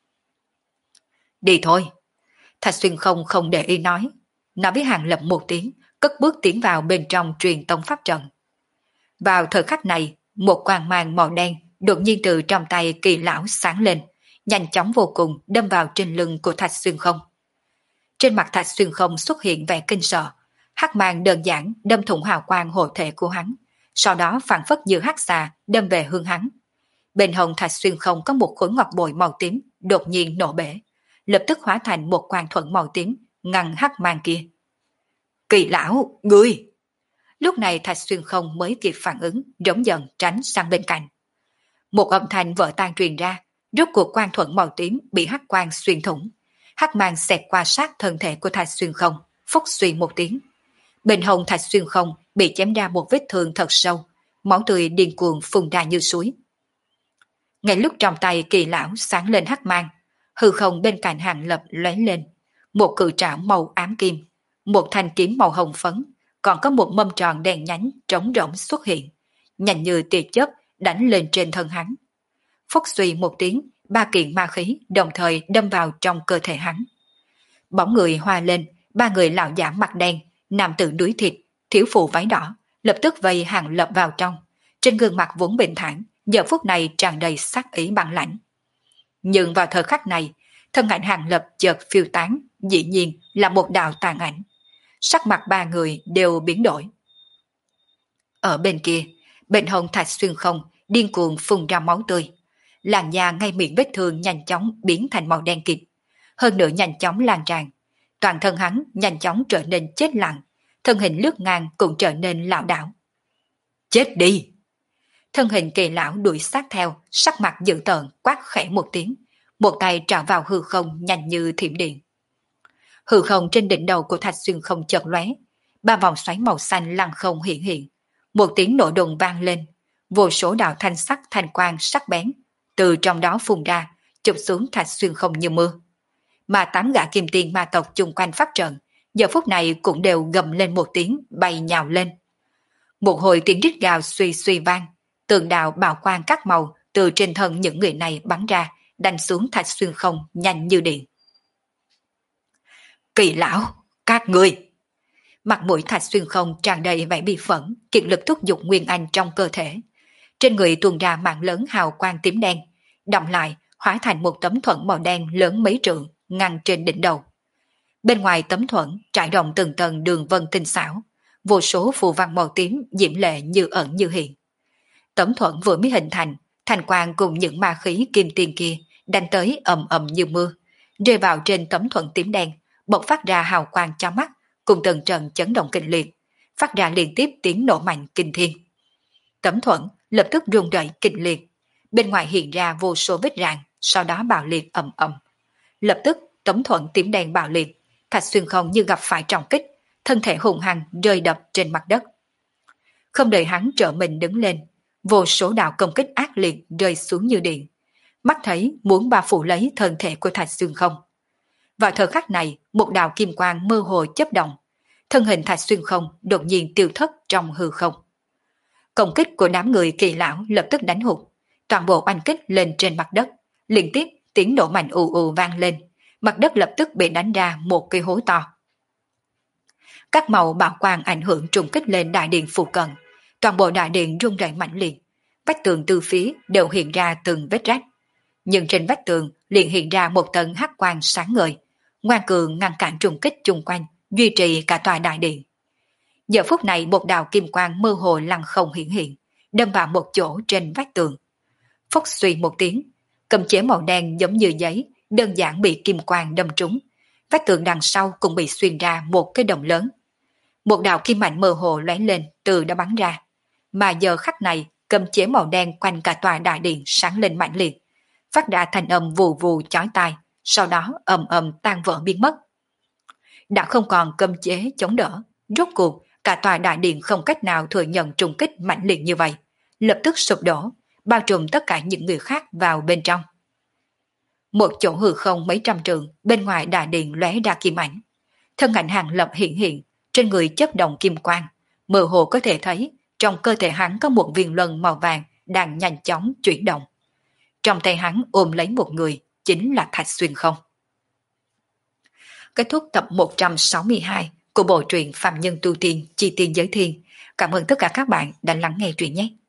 Đi thôi. Thạch Xuyên không để ý nói với Hàng Lập một tiếng, cất bước tiến vào bên trong truyền tống pháp trận. Vào thời khắc này, một quang mang màu đen đột nhiên từ trong tay Kỳ lão sáng lên, nhanh chóng vô cùng đâm vào trên lưng của Thạch Xuyên không. Trên mặt Thạch Xuyên không xuất hiện vẻ kinh sợ, hắc mang đơn giản đâm thủng hào quang hộ thể của hắn, sau đó phản phất như hắc xà đâm về hướng hắn. Bên hông Thạch Xuyên không có một khối ngọc bội màu tím đột nhiên nổ bể, lập tức hóa thành một quang thuẫn màu tím ngăn hắc mang kia. Kỳ lão, ngươi! Lúc này Thạch Xuyên không mới kịp phản ứng, rống dần tránh sang bên cạnh. Một âm thanh vỡ tan truyền ra, rốt cuộc quang thuẫn màu tím bị hắc quang xuyên thủng. Hắc mang xẹt qua sát thân thể của Thạch Xuyên không, phốc suy một tiếng. Bên hông Thạch Xuyên không bị chém ra một vết thương thật sâu, máu tươi điên cuồng phun ra như suối. Ngay lúc trong tay Kỳ lão sáng lên hắc mang, hư không bên cạnh Hàng Lập lóe lên, một cự trảo màu ám kim, một thanh kiếm màu hồng phấn, còn có một mâm tròn đen nhánh trống rỗng xuất hiện, nhanh như tia chớp đánh lên trên thân hắn. Phốc suy một tiếng, 3 kiện ma khí đồng thời đâm vào trong cơ thể hắn. Bóng người hoa lên, 3 người lão giả mặt đen, nam tử đuối thịt, thiếu phụ váy đỏ, lập tức vây Hàng Lập vào trong. Trên gương mặt vốn bình thản, giờ phút này tràn đầy sát ý băng lãnh. Nhưng vào thời khắc này, thân ảnh Hàng Lập chợt phiêu tán, dĩ nhiên là một đạo tàn ảnh. Sắc mặt ba người đều biến đổi. Ở bên kia, bên hông Thạch Xuyên Không điên cuồng phun ra máu tươi. Làn da ngay miệng vết thương nhanh chóng biến thành màu đen kịt. Hơn nữa nhanh chóng lan tràn. Toàn thân hắn nhanh chóng trở nên chết lặng. Thân hình lướt ngang cũng trở nên lảo đảo. Chết đi! Thân hình Kỳ lão đuổi sát theo, sắc mặt dữ tợn quát khẽ một tiếng. Một tay trào vào hư không nhanh như thiểm điện. Hư không trên đỉnh đầu của Thạch Xuyên Không chợt lóe. Ba vòng xoáy màu xanh lăng không hiện hiện. Một tiếng nổ đùng vang lên. Vô số đạo thanh sắc thanh quang sắc bén từ trong đó phun ra, chụp xuống Thạch Xuyên Không như mưa. Mà 8 gã kim tiên ma tộc chung quanh pháp trận, giờ phút này cũng đều gầm lên một tiếng, bay nhào lên. Một hồi tiếng rít gào suy suy vang, tường đạo bào quang các màu từ trên thân những người này bắn ra, đánh xuống Thạch Xuyên Không nhanh như điện. Kỳ lão, các người! Mặt mũi Thạch Xuyên Không tràn đầy vẻ bi phẫn, kiệt lực thúc giục nguyên anh trong cơ thể. Trên người tuôn ra mạng lớn hào quang tím đen, đọng lại hóa thành một tấm thuẫn màu đen lớn mấy trượng ngăn trên đỉnh đầu. Bên ngoài tấm thuẫn trải rộng từng tầng đường vân tinh xảo, vô số phù văn màu tím diễm lệ như ẩn như hiện. Tấm thuẫn vừa mới hình thành, thành quang cùng những ma khí kim tiền kia đánh tới ầm ầm như mưa, rơi vào trên tấm thuẫn tím đen, bộc phát ra hào quang chói mắt, cùng từng trận chấn động kịch liệt, phát ra liên tiếp tiếng nổ mạnh kinh thiên. Tấm thuẫn lập tức rung rẩy kịch liệt, bên ngoài hiện ra vô số vết rạn, sau đó bạo liệt ầm ầm. Lập tức tấm thuẫn tím đen bạo liệt, Thạch Xuyên Không như gặp phải trọng kích, thân thể hùng hăng rơi đập trên mặt đất. Không đợi hắn trở mình đứng lên, vô số đạo công kích ác liệt rơi xuống như điện, mắt thấy muốn bao phủ lấy thân thể của Thạch Xuyên Không. Vào thời khắc này, một đạo kim quang mơ hồ chớp động, thân hình Thạch Xuyên Không đột nhiên tiêu thất trong hư không. Công kích của đám người Kỳ lão lập tức đánh hụt, toàn bộ oanh kích lên trên mặt đất, liên tiếp tiếng nổ mạnh ù ù vang lên, mặt đất lập tức bị đánh ra một cái hố to. Các màu bạo quang ảnh hưởng trùng kích lên đại điện phụ cận, toàn bộ đại điện rung rẩy mạnh liệt, vách tường từ phía đều hiện ra từng vết rách, nhưng trên vách tường liền hiện ra một tầng hắc quang sáng ngời, ngoan cường ngăn cản trùng kích chung quanh, duy trì cả tòa đại điện. Giờ phút này một đạo kim quang mơ hồ lăng không hiện hiện, đâm vào một chỗ trên vách tường. Phốc suy một tiếng, cầm chế màu đen giống như giấy, đơn giản bị kim quang đâm trúng. Vách tường đằng sau cũng bị xuyên ra một cái động lớn. Một đạo kim mạnh mơ hồ lóe lên từ đó bắn ra. Mà giờ khắc này, cầm chế màu đen quanh cả tòa đại điện sáng lên mạnh liệt, phát ra thành âm vù vù chói tai, sau đó ầm ầm tan vỡ biến mất. Đã không còn cầm chế chống đỡ, rốt cuộc cả tòa đại điện không cách nào thừa nhận trùng kích mạnh liệt như vậy, lập tức sụp đổ, bao trùm tất cả những người khác vào bên trong. Một chỗ hư không mấy trăm trượng bên ngoài đại điện lóe ra kim ảnh, thân ảnh Hàng Lập hiện hiện, trên người chớp động kim quang, mơ hồ có thể thấy trong cơ thể hắn có một viên luân màu vàng đang nhanh chóng chuyển động. Trong tay hắn ôm lấy một người, chính là Thạch Xuyên Không. Kết thúc tập 162 của bộ truyện Phạm Nhân Tu Tiên Chi Tiên Giới Thiên. Cảm ơn tất cả các bạn đã lắng nghe truyện nhé.